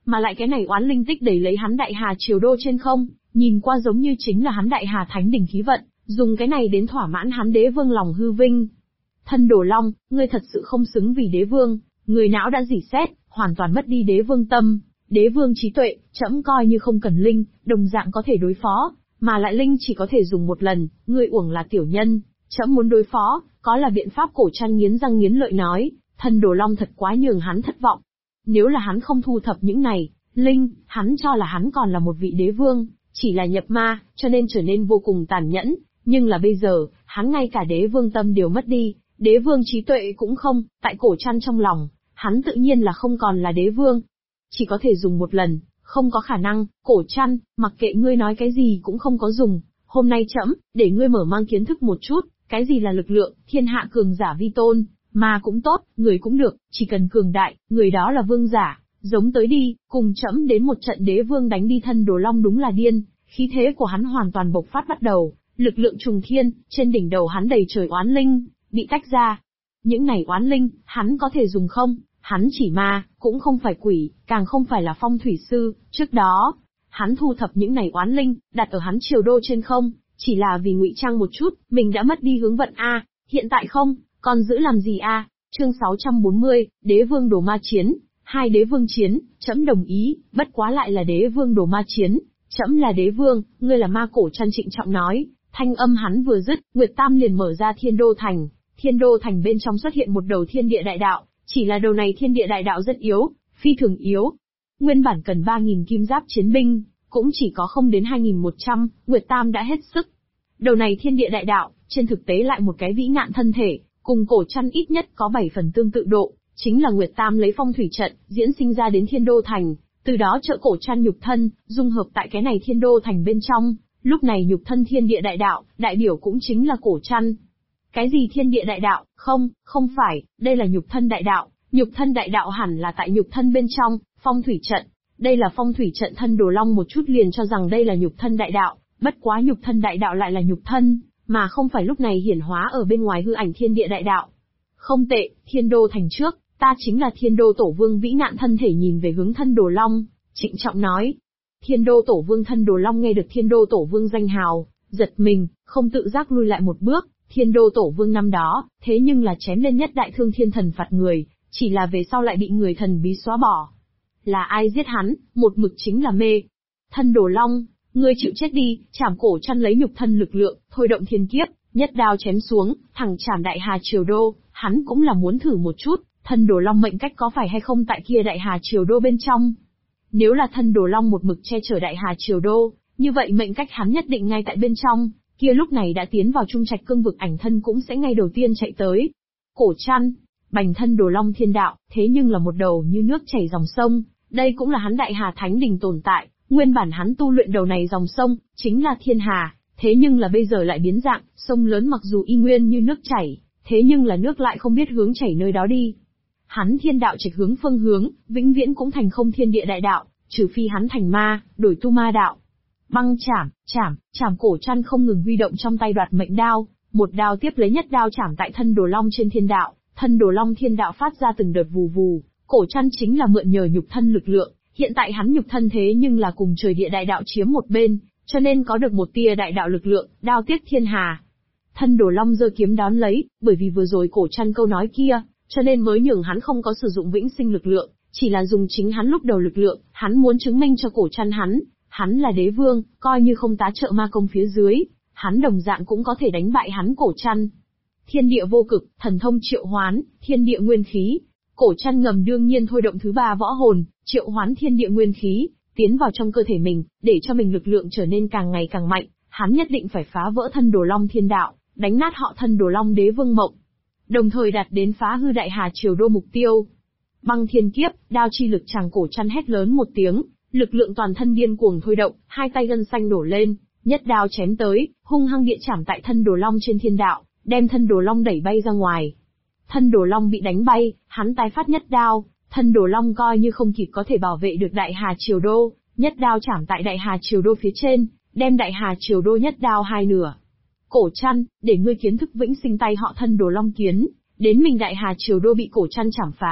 Mà lại cái này oán linh tích đẩy lấy hắn Đại Hà Triều Đô trên không, nhìn qua giống như chính là hắn Đại Hà Thánh đỉnh khí vận, dùng cái này đến thỏa mãn hắn đế vương lòng hư vinh. Thân Đồ Long, ngươi thật sự không xứng vì đế vương, người não đã rỉ sét, hoàn toàn mất đi đế vương tâm, đế vương trí tuệ, trẫm coi như không cần linh, đồng dạng có thể đối phó, mà lại linh chỉ có thể dùng một lần, ngươi uổng là tiểu nhân, trẫm muốn đối phó, có là biện pháp. Cổ Trăn nghiến răng nghiến lợi nói, Thân Đồ Long thật quá nhường hắn thất vọng. Nếu là hắn không thu thập những này, linh, hắn cho là hắn còn là một vị đế vương, chỉ là nhập ma, cho nên trở nên vô cùng tàn nhẫn, nhưng là bây giờ, hắn ngay cả đế vương tâm đều mất đi, đế vương trí tuệ cũng không, tại Cổ Trăn trong lòng, hắn tự nhiên là không còn là đế vương. Chỉ có thể dùng một lần, không có khả năng. Cổ Trăn, mặc kệ ngươi nói cái gì cũng không có dùng, hôm nay trẫm để ngươi mở mang kiến thức một chút, cái gì là lực lượng, thiên hạ cường giả vi tôn, mà cũng tốt, người cũng được, chỉ cần cường đại, người đó là vương giả, giống tới đi, cùng trẫm đến một trận đế vương đánh đi. Thân Đồ Long đúng là điên, khí thế của hắn hoàn toàn bộc phát bắt đầu, lực lượng trùng thiên, trên đỉnh đầu hắn đầy trời oán linh, bị tách ra. Những này oán linh, hắn có thể dùng không? Hắn chỉ ma, cũng không phải quỷ, càng không phải là phong thủy sư, trước đó, hắn thu thập những này oán linh, đặt ở hắn Triều Đô trên không, chỉ là vì ngụy trang một chút, mình đã mất đi hướng vận a, hiện tại không, còn giữ làm gì a? Chương 640, Đế vương đồ ma chiến, hai đế vương chiến, trẫm đồng ý, bất quá lại là đế vương đồ ma chiến, trẫm là đế vương, ngươi là ma. Cổ Trăn trịnh trọng nói, thanh âm hắn vừa dứt, Nguyệt Tam liền mở ra Thiên Đô Thành, Thiên Đô Thành bên trong xuất hiện một đầu thiên địa đại đạo, chỉ là đầu này thiên địa đại đạo rất yếu, phi thường yếu. Nguyên bản cần 3.000 kim giáp chiến binh, cũng chỉ có không đến 2.100, Nguyệt Tam đã hết sức. Đầu này thiên địa đại đạo, trên thực tế lại một cái vĩ ngạn thân thể, cùng Cổ Trăn ít nhất có 7 phần tương tự độ, chính là Nguyệt Tam lấy phong thủy trận, diễn sinh ra đến Thiên Đô Thành, từ đó trợ Cổ Trăn nhục thân, dung hợp tại cái này Thiên Đô Thành bên trong, lúc này nhục thân thiên địa đại đạo, đại biểu cũng chính là Cổ Trăn. Cái gì thiên địa đại đạo, không phải, đây là nhục thân đại đạo, nhục thân đại đạo hẳn là tại nhục thân bên trong, phong thủy trận, đây là phong thủy trận. Thân Đồ Long một chút liền cho rằng đây là nhục thân đại đạo, bất quá nhục thân đại đạo lại là nhục thân, mà không phải lúc này hiển hóa ở bên ngoài hư ảnh thiên địa đại đạo. Không tệ, Thiên Đô Thành trước, ta chính là Thiên Đô Tổ Vương. Vĩ ngạn thân thể nhìn về hướng Thân Đồ Long, trịnh trọng nói. Thiên Đô Tổ Vương. Thân Đồ Long nghe được Thiên Đô Tổ Vương danh hào, giật mình, không tự giác lui lại một bước. Thiên Đô Tổ Vương năm đó, thế nhưng là chém lên nhất đại thương thiên thần phạt người, chỉ là về sau lại bị người thần bí xóa bỏ. Là ai giết hắn, một mực chính là mê. Thân Đồ Long, ngươi chịu chết đi. Chảm. Cổ Trăn lấy nhục thân lực lượng, thôi động thiên kiếp, nhất đao chém xuống, thẳng chảm Đại Hà Triều Đô. Hắn cũng là muốn thử một chút, Thân Đồ Long mệnh cách có phải hay không tại kia Đại Hà Triều Đô bên trong. Nếu là Thân Đồ Long một mực che chở Đại Hà Triều Đô, như vậy mệnh cách hắn nhất định ngay tại bên trong, kia lúc này đã tiến vào trung trạch cương vực, ảnh thân cũng sẽ ngay đầu tiên chạy tới. Cổ Trăn, bành Thân Đồ Long thiên đạo, thế nhưng là một đầu như nước chảy dòng sông, đây cũng là hắn Đại Hà Thánh Đình tồn tại, nguyên bản hắn tu luyện đầu này dòng sông, chính là Thiên Hà, thế nhưng là bây giờ lại biến dạng, sông lớn mặc dù y nguyên như nước chảy, thế nhưng là nước lại không biết hướng chảy nơi đó đi. Hắn thiên đạo trạch hướng phương hướng, vĩnh viễn cũng thành không thiên địa đại đạo, trừ phi hắn thành ma, đổi tu ma đạo. Băng chảm. Cổ Trăn không ngừng huy động trong tay đoạt mệnh đao, một đao tiếp lấy nhất đao chảm tại Thân Đồ Long trên thiên đạo, Thân Đồ Long thiên đạo phát ra từng đợt vù vù. Cổ Trăn chính là mượn nhờ nhục thân lực lượng, hiện tại hắn nhục thân thế nhưng là cùng trời địa đại đạo chiếm một bên, cho nên có được một tia đại đạo lực lượng, đao tiếp thiên hà. Thân Đồ Long giơ kiếm đón lấy, bởi vì vừa rồi Cổ Trăn câu nói kia, cho nên mới nhường hắn không có sử dụng vĩnh sinh lực lượng, chỉ là dùng chính hắn lúc đầu lực lượng, hắn muốn chứng minh cho Cổ Trăn hắn là đế vương, coi như không tá trợ ma công phía dưới, hắn đồng dạng cũng có thể đánh bại hắn. Cổ Trăn. Thiên địa vô cực, thần thông triệu hoán, thiên địa nguyên khí. Cổ Trăn ngầm đương nhiên thôi động thứ ba võ hồn, triệu hoán thiên địa nguyên khí, tiến vào trong cơ thể mình, để cho mình lực lượng trở nên càng ngày càng mạnh, hắn nhất định phải phá vỡ Thân Đồ Long thiên đạo, đánh nát họ Thân Đồ Long đế vương mộng, đồng thời đạt đến phá hư Đại Hà Triều Đô mục tiêu. Băng thiên kiếp, đao chi lực tràng. Cổ Trăn hét lớn một tiếng, lực lượng toàn thân điên cuồng thôi động, hai tay gân xanh đổ lên, nhất đao chém tới, hung hăng địa chảm tại Thân Đồ Long trên thiên đạo, đem Thân Đồ Long đẩy bay ra ngoài. Thân Đồ Long bị đánh bay, hắn tái phát nhất đao, Thân Đồ Long coi như không kịp có thể bảo vệ được Đại Hà Triều Đô, nhất đao chảm tại Đại Hà Triều Đô phía trên, đem Đại Hà Triều Đô nhất đao hai nửa. Cổ Trăn, để ngươi kiến thức vĩnh sinh tay họ Thân Đồ Long kiến, đến mình Đại Hà Triều Đô bị Cổ Trăn chảm phá,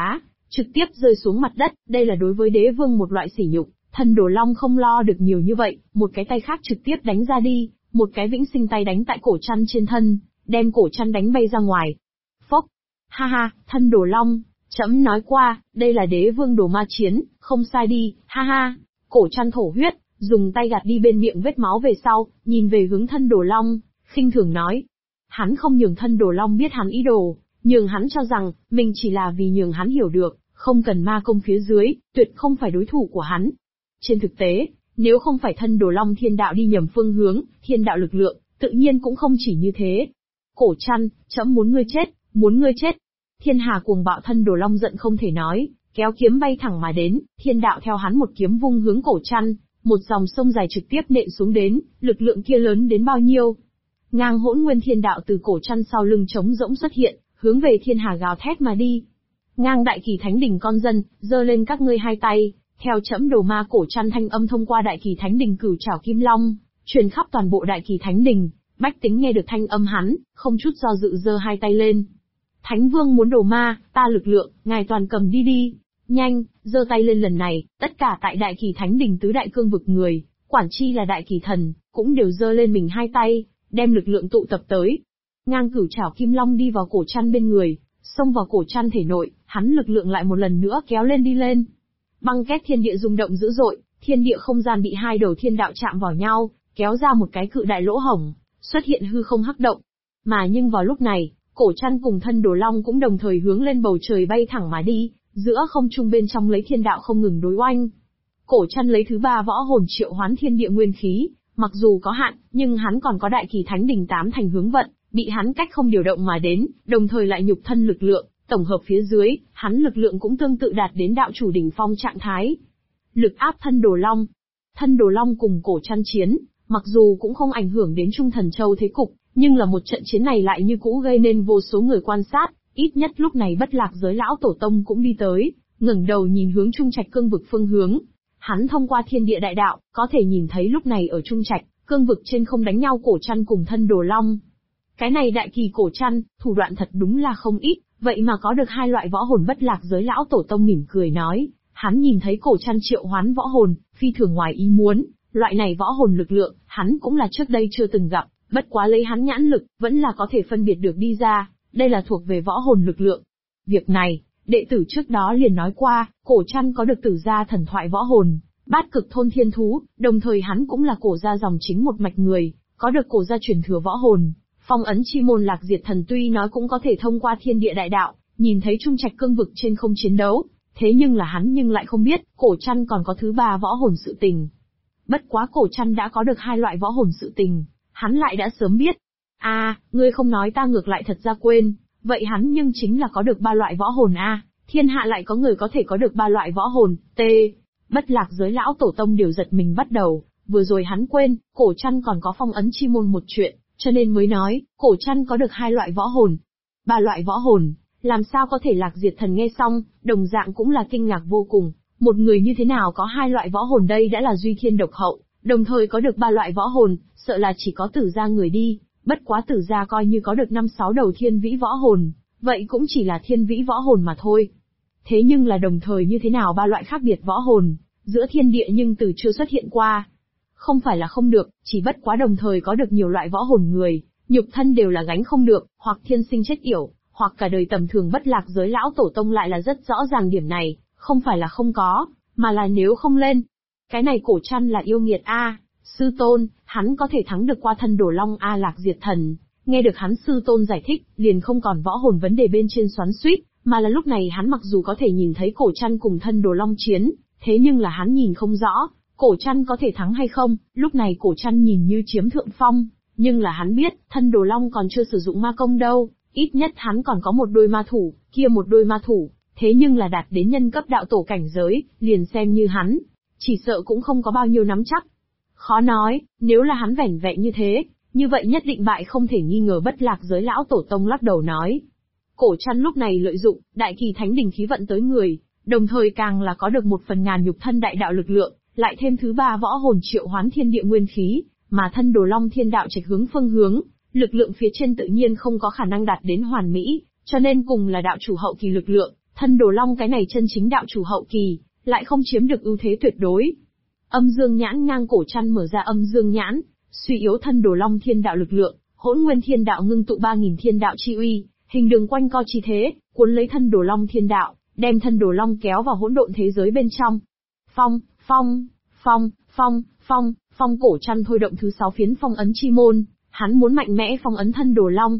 trực tiếp rơi xuống mặt đất, đây là đối với đế vương một loại sỉ nhục. Thân Đồ Long không lo được nhiều như vậy, một cái tay khác trực tiếp đánh ra đi, một cái vĩnh sinh tay đánh tại cổ chăn trên thân, đem cổ chăn đánh bay ra ngoài. Phốc! Ha ha, Thân Đồ Long, trẫm nói qua, đây là đế vương đồ ma chiến, không sai đi, ha ha. Cổ chăn thổ huyết, dùng tay gạt đi bên miệng vết máu về sau, nhìn về hướng Thân Đồ Long, khinh thường nói. Hắn không nhường Thân Đồ Long biết hắn ý đồ, nhường hắn cho rằng, mình chỉ là vì nhường hắn hiểu được, không cần ma công phía dưới, tuyệt không phải đối thủ của hắn. Trên thực tế, nếu không phải Thân Đồ Long thiên đạo đi nhầm phương hướng, thiên đạo lực lượng, tự nhiên cũng không chỉ như thế. Cổ chăn, trẫm muốn ngươi chết, muốn ngươi chết. Thiên hà cuồng bạo Thân Đồ Long giận không thể nói, kéo kiếm bay thẳng mà đến, thiên đạo theo hắn một kiếm vung hướng cổ chăn, một dòng sông dài trực tiếp nện xuống đến, lực lượng kia lớn đến bao nhiêu. Ngang hỗn nguyên thiên đạo từ cổ chăn sau lưng trống rỗng xuất hiện, hướng về thiên hà gào thét mà đi. Ngang đại kỳ thánh đỉnh con dân, giơ lên các ngươi hai tay, theo trẫm đồ ma cổ chăn thanh âm thông qua đại kỳ thánh đỉnh cửu trảo kim long, truyền khắp toàn bộ đại kỳ thánh đỉnh. Bách tính nghe được thanh âm hắn, không chút do dự giơ hai tay lên. Thánh vương muốn đồ ma, ta lực lượng, ngài toàn cầm đi đi. Nhanh, giơ tay lên lần này, tất cả tại đại kỳ thánh đỉnh tứ đại cương vực người, quản chi là đại kỳ thần, cũng đều giơ lên mình hai tay, đem lực lượng tụ tập tới. Ngang cửu trảo kim long đi vào cổ chăn bên người, xông vào cổ chăn thể nội, hắn lực lượng lại một lần nữa kéo lên đi lên. Băng két thiên địa rung động dữ dội, thiên địa không gian bị hai đầu thiên đạo chạm vào nhau, kéo ra một cái cự đại lỗ hổng, xuất hiện hư không hắc động. Mà nhưng vào lúc này, cổ chăn cùng Thân Đồ Long cũng đồng thời hướng lên bầu trời bay thẳng mà đi, giữa không trung bên trong lấy thiên đạo không ngừng đối oanh. Cổ chăn lấy thứ ba võ hồn triệu hoán thiên địa nguyên khí, mặc dù có hạn, nhưng hắn còn có đại kỳ thánh đỉnh tám thành hướng vận, bị hắn cách không điều động mà đến, đồng thời lại nhục thân lực lượng, tổng hợp phía dưới, hắn lực lượng cũng tương tự đạt đến đạo chủ đỉnh phong trạng thái. Lực áp Thân Đồ Long. Thân Đồ Long cùng cổ chăn chiến, mặc dù cũng không ảnh hưởng đến Trung Thần Châu thế cục, nhưng là một trận chiến này lại như cũ gây nên vô số người quan sát, ít nhất lúc này Bất Lạc Giới lão tổ tông cũng đi tới, ngẩng đầu nhìn hướng Trung Trạch cương vực phương hướng. Hắn thông qua thiên địa đại đạo, có thể nhìn thấy lúc này ở Trung Trạch, cương vực trên không đánh nhau cổ chăn cùng Thân Đồ Long. Cái này đại kỳ cổ chăn, thủ đoạn thật đúng là không ít, vậy mà có được hai loại võ hồn. Bất Lạc Giới lão tổ tông mỉm cười nói, hắn nhìn thấy cổ chăn triệu hoán võ hồn, phi thường ngoài ý muốn, loại này võ hồn lực lượng, hắn cũng là trước đây chưa từng gặp, bất quá lấy hắn nhãn lực, vẫn là có thể phân biệt được đi ra, đây là thuộc về võ hồn lực lượng. Việc này, đệ tử trước đó liền nói qua, cổ chăn có được Tử gia thần thoại võ hồn, Bát Cực thôn thiên thú, đồng thời hắn cũng là cổ gia dòng chính một mạch người, có được cổ gia truyền thừa võ hồn. Phong ấn chi môn Lạc Diệt Thần tuy nói cũng có thể thông qua thiên địa đại đạo, nhìn thấy Trung Trạch cương vực trên không chiến đấu, thế nhưng là hắn nhưng lại không biết, cổ chăn còn có thứ ba võ hồn sự tình. Bất quá cổ chăn đã có được hai loại võ hồn sự tình, hắn lại đã sớm biết. Ngươi không nói ta ngược lại thật ra quên, vậy hắn nhưng chính là có được ba loại võ hồn thiên hạ lại có người có thể có được ba loại võ hồn, Bất Lạc Giới lão tổ tông đều giật mình bắt đầu, vừa rồi hắn quên, cổ chăn còn có phong ấn chi môn một chuyện, cho nên mới nói, cổ chăn có được hai loại võ hồn. Ba loại võ hồn, làm sao có thể? Lạc Diệt Thần nghe xong, đồng dạng cũng là kinh ngạc vô cùng, một người như thế nào có hai loại võ hồn, đây đã là duy thiên độc hậu, đồng thời có được ba loại võ hồn, sợ là chỉ có Tử gia người đi, bất quá Tử gia coi như có được 5-6 đầu thiên vĩ võ hồn, vậy cũng chỉ là thiên vĩ võ hồn mà thôi. Thế nhưng là đồng thời như thế nào ba loại khác biệt võ hồn, giữa thiên địa nhưng từ chưa xuất hiện qua. Không phải là không được, chỉ bất quá đồng thời có được nhiều loại võ hồn người, nhục thân đều là gánh không được, hoặc thiên sinh chết yểu, hoặc cả đời tầm thường. Bất Lạc Giới lão tổ tông lại là rất rõ ràng điểm này, không phải là không có, mà là nếu không lên. Cái này cổ chăn là yêu nghiệt sư tôn, hắn có thể thắng được qua Thân Đồ Long Lạc Diệt Thần, nghe được hắn sư tôn giải thích, liền không còn võ hồn vấn đề bên trên xoắn xuýt, mà là lúc này hắn mặc dù có thể nhìn thấy cổ chăn cùng Thân Đồ Long chiến, thế nhưng là hắn nhìn không rõ, cổ chăn có thể thắng hay không. Lúc này cổ chăn nhìn như chiếm thượng phong, nhưng là hắn biết, Thân Đồ Long còn chưa sử dụng ma công đâu, ít nhất hắn còn có một đôi ma thủ, kia một đôi ma thủ, thế nhưng là đạt đến nhân cấp đạo tổ cảnh giới, liền xem như hắn, chỉ sợ cũng không có bao nhiêu nắm chắc. Khó nói, nếu là hắn vẻn vẹn như thế, như vậy nhất định bại không thể nghi ngờ. Bất Lạc Giới lão tổ tông lắc đầu nói. Cổ chăn lúc này lợi dụng đại kỳ thánh đỉnh khí vận tới người, đồng thời càng là có được một phần ngàn nhục thân đại đạo lực lượng, lại thêm thứ ba võ hồn triệu hoán thiên địa nguyên khí, mà Thân Đồ Long thiên đạo trạch hướng phương hướng, lực lượng phía trên tự nhiên không có khả năng đạt đến hoàn mỹ, cho nên cùng là đạo chủ hậu kỳ lực lượng, Thân đồ long cái này chân chính đạo chủ hậu kỳ, lại không chiếm được ưu thế tuyệt đối. Âm dương nhãn ngang cổ chăn mở ra âm dương nhãn, suy yếu thân đồ long thiên đạo lực lượng, hỗn nguyên thiên đạo ngưng tụ 3000 thiên đạo chi uy, hình đường quanh co chi thế, cuốn lấy thân đồ long thiên đạo, đem thân đồ long kéo vào hỗn độn thế giới bên trong. Phong, phong, phong, phong, phong, phong cổ chăn thôi động thứ 6 phiến phong ấn chi môn, hắn muốn mạnh mẽ phong ấn thân đồ long.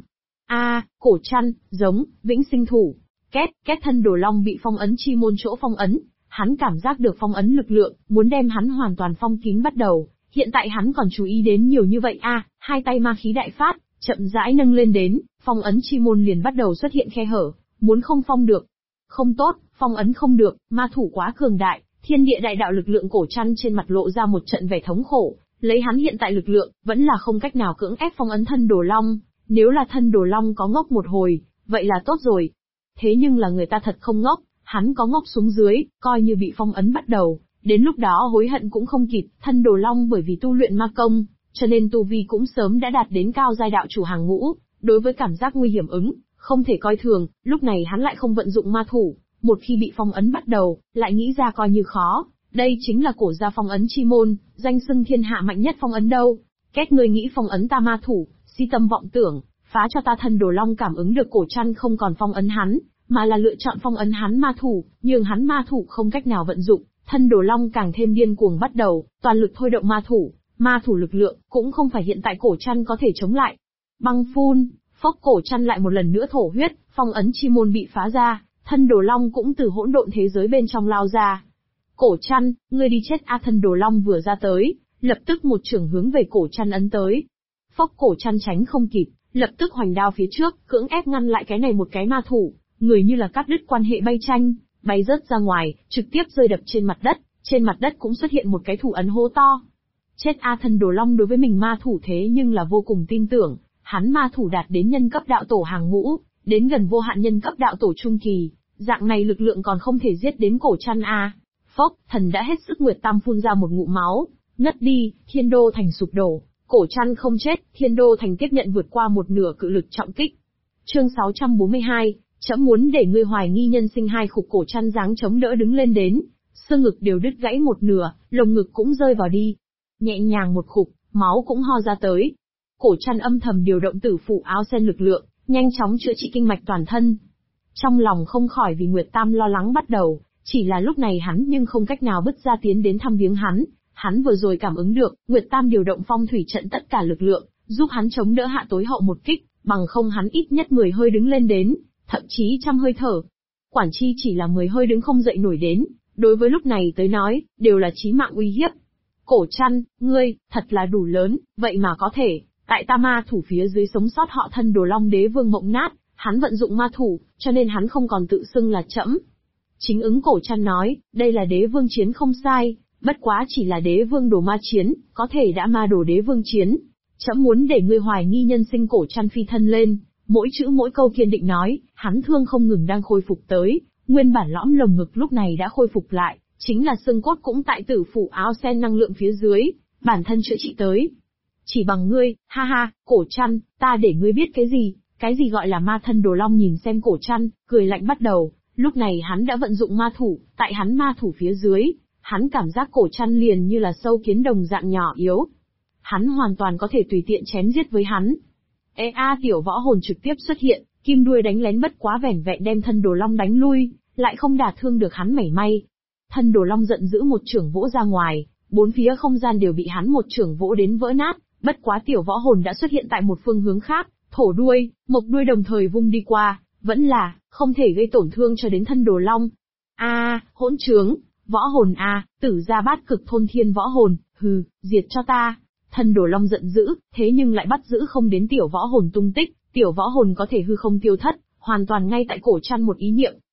Cổ chăn, giống, vĩnh sinh thủ. Két thân đồ long bị phong ấn chi môn chỗ phong ấn, hắn cảm giác được phong ấn lực lượng, muốn đem hắn hoàn toàn phong kín bắt đầu. Hiện tại hắn còn chú ý đến nhiều như vậy hai tay ma khí đại phát, chậm rãi nâng lên đến, phong ấn chi môn liền bắt đầu xuất hiện khe hở, muốn không phong được. Không tốt, phong ấn không được, ma thủ quá cường đại, thiên địa đại đạo lực lượng cổ chăn trên mặt lộ ra một trận vẻ thống khổ, lấy hắn hiện tại lực lượng, vẫn là không cách nào cưỡng ép phong ấn thân đồ long, nếu là thân đồ long có ngốc một hồi, vậy là tốt rồi. Thế nhưng là người ta thật không ngốc, hắn có ngốc xuống dưới, coi như bị phong ấn bắt đầu, đến lúc đó hối hận cũng không kịp, thân đồ long bởi vì tu luyện ma công, cho nên tu vi cũng sớm đã đạt đến cao giai đạo chủ hàng ngũ, đối với cảm giác nguy hiểm không thể coi thường, lúc này hắn lại không vận dụng ma thủ, một khi bị phong ấn bắt đầu, lại nghĩ ra coi như khó, đây chính là cổ gia phong ấn chi môn, danh xưng thiên hạ mạnh nhất phong ấn đâu. Người nghĩ phong ấn ta ma thủ, si tâm vọng tưởng, phá cho ta thân đồ long cảm ứng được cổ chăn không còn phong ấn hắn, mà là lựa chọn phong ấn hắn ma thủ, nhưng hắn ma thủ không cách nào vận dụng, thân đồ long càng thêm điên cuồng bắt đầu, toàn lực thôi động ma thủ lực lượng, cũng không phải hiện tại cổ chăn có thể chống lại. Băng phun, phốc cổ chăn lại một lần nữa thổ huyết, phong ấn chi môn bị phá ra, thân đồ long cũng từ hỗn độn thế giới bên trong lao ra. Cổ chăn, ngươi đi chết thân đồ long vừa ra tới, lập tức một chưởng hướng về cổ chăn ấn tới. Phốc cổ chăn tránh không kịp, lập tức hoành đao phía trước, cưỡng ép ngăn lại cái này một cái ma thủ, người như là cắt đứt quan hệ bay rớt ra ngoài, trực tiếp rơi đập trên mặt đất cũng xuất hiện một cái thủ ấn hố to. Chết thân đồ long đối với mình ma thủ thế nhưng là vô cùng tin tưởng, hắn ma thủ đạt đến nhân cấp đạo tổ hàng ngũ, đến gần vô hạn nhân cấp đạo tổ trung kỳ, dạng này lực lượng còn không thể giết đến cổ chăn Phốc, thần đã hết sức Nguyệt Tam phun ra một ngụm máu, ngất đi, Thiên Đô Thành sụp đổ, cổ chăn không chết, Thiên Đô Thành tiếp nhận vượt qua một nửa cự lực trọng kích. Chương 642, chấm muốn để ngươi hoài nghi nhân sinh. Hai khục cổ chăn dáng chống đỡ đứng lên đến, xương ngực đều đứt gãy một nửa, lồng ngực cũng rơi vào đi. Nhẹ nhàng một khục, máu cũng ho ra tới. Cổ chăn âm thầm điều động tử phụ áo sen lực lượng, nhanh chóng chữa trị kinh mạch toàn thân. Trong lòng không khỏi vì Nguyệt Tam lo lắng bắt đầu, chỉ là lúc này hắn nhưng không cách nào bứt ra tiến đến thăm viếng hắn. Hắn vừa rồi cảm ứng được, Nguyệt Tam điều động phong thủy trận tất cả lực lượng, giúp hắn chống đỡ hạ tối hậu một kích, bằng không hắn ít nhất 10 hơi đứng lên đến, thậm chí 100 hơi thở. Quản chi chỉ là 10 hơi đứng không dậy nổi đến, đối với lúc này tới nói, đều là chí mạng uy hiếp. Cổ chăn, ngươi, thật là đủ lớn, vậy mà có thể, tại ta ma thủ phía dưới sống sót họ thân đồ long đế vương Mộng Nát, hắn vận dụng ma thủ, cho nên hắn không còn tự xưng là trẫm. Chính ứng cổ chăn nói, đây là đế vương chiến không sai, bất quá chỉ là đế vương đồ ma chiến, có thể đã ma đồ đế vương chiến. Trẫm muốn để ngươi hoài nghi nhân sinh. Cổ chăn phi thân lên, mỗi chữ mỗi câu kiên định nói, hắn thương không ngừng đang khôi phục tới, nguyên bản lõm lồng ngực lúc này đã khôi phục lại, chính là xương cốt cũng tại tử phủ áo sen năng lượng phía dưới, bản thân chữa trị tới. Chỉ bằng ngươi, ha ha, cổ chăn, ta để ngươi biết cái gì gọi là ma. Thân đồ long nhìn xem cổ chăn, cười lạnh bắt đầu, lúc này hắn đã vận dụng ma thủ, tại hắn ma thủ phía dưới, hắn cảm giác cổ chăn liền như là sâu kiến đồng dạng nhỏ yếu. Hắn hoàn toàn có thể tùy tiện chém giết với hắn. Tiểu võ hồn trực tiếp xuất hiện, kim đuôi đánh lén bất quá vẻn vẹn đem thân đồ long đánh lui, lại không đả thương được hắn mảy may. Thân đồ long giận dữ một chưởng vỗ ra ngoài, bốn phía không gian đều bị hắn một chưởng vỗ đến vỡ nát, bất quá tiểu võ hồn đã xuất hiện tại một phương hướng khác, thổ đuôi, mộc đuôi đồng thời vung đi qua, vẫn là không thể gây tổn thương cho đến thân đồ long. Hỗn trướng, võ hồn tử gia bát cực thôn thiên võ hồn, hừ, diệt cho ta. Thân đồ long giận dữ, thế nhưng lại bắt giữ không đến tiểu võ hồn tung tích, tiểu võ hồn có thể hư không tiêu thất, hoàn toàn ngay tại cổ chăn một ý niệm,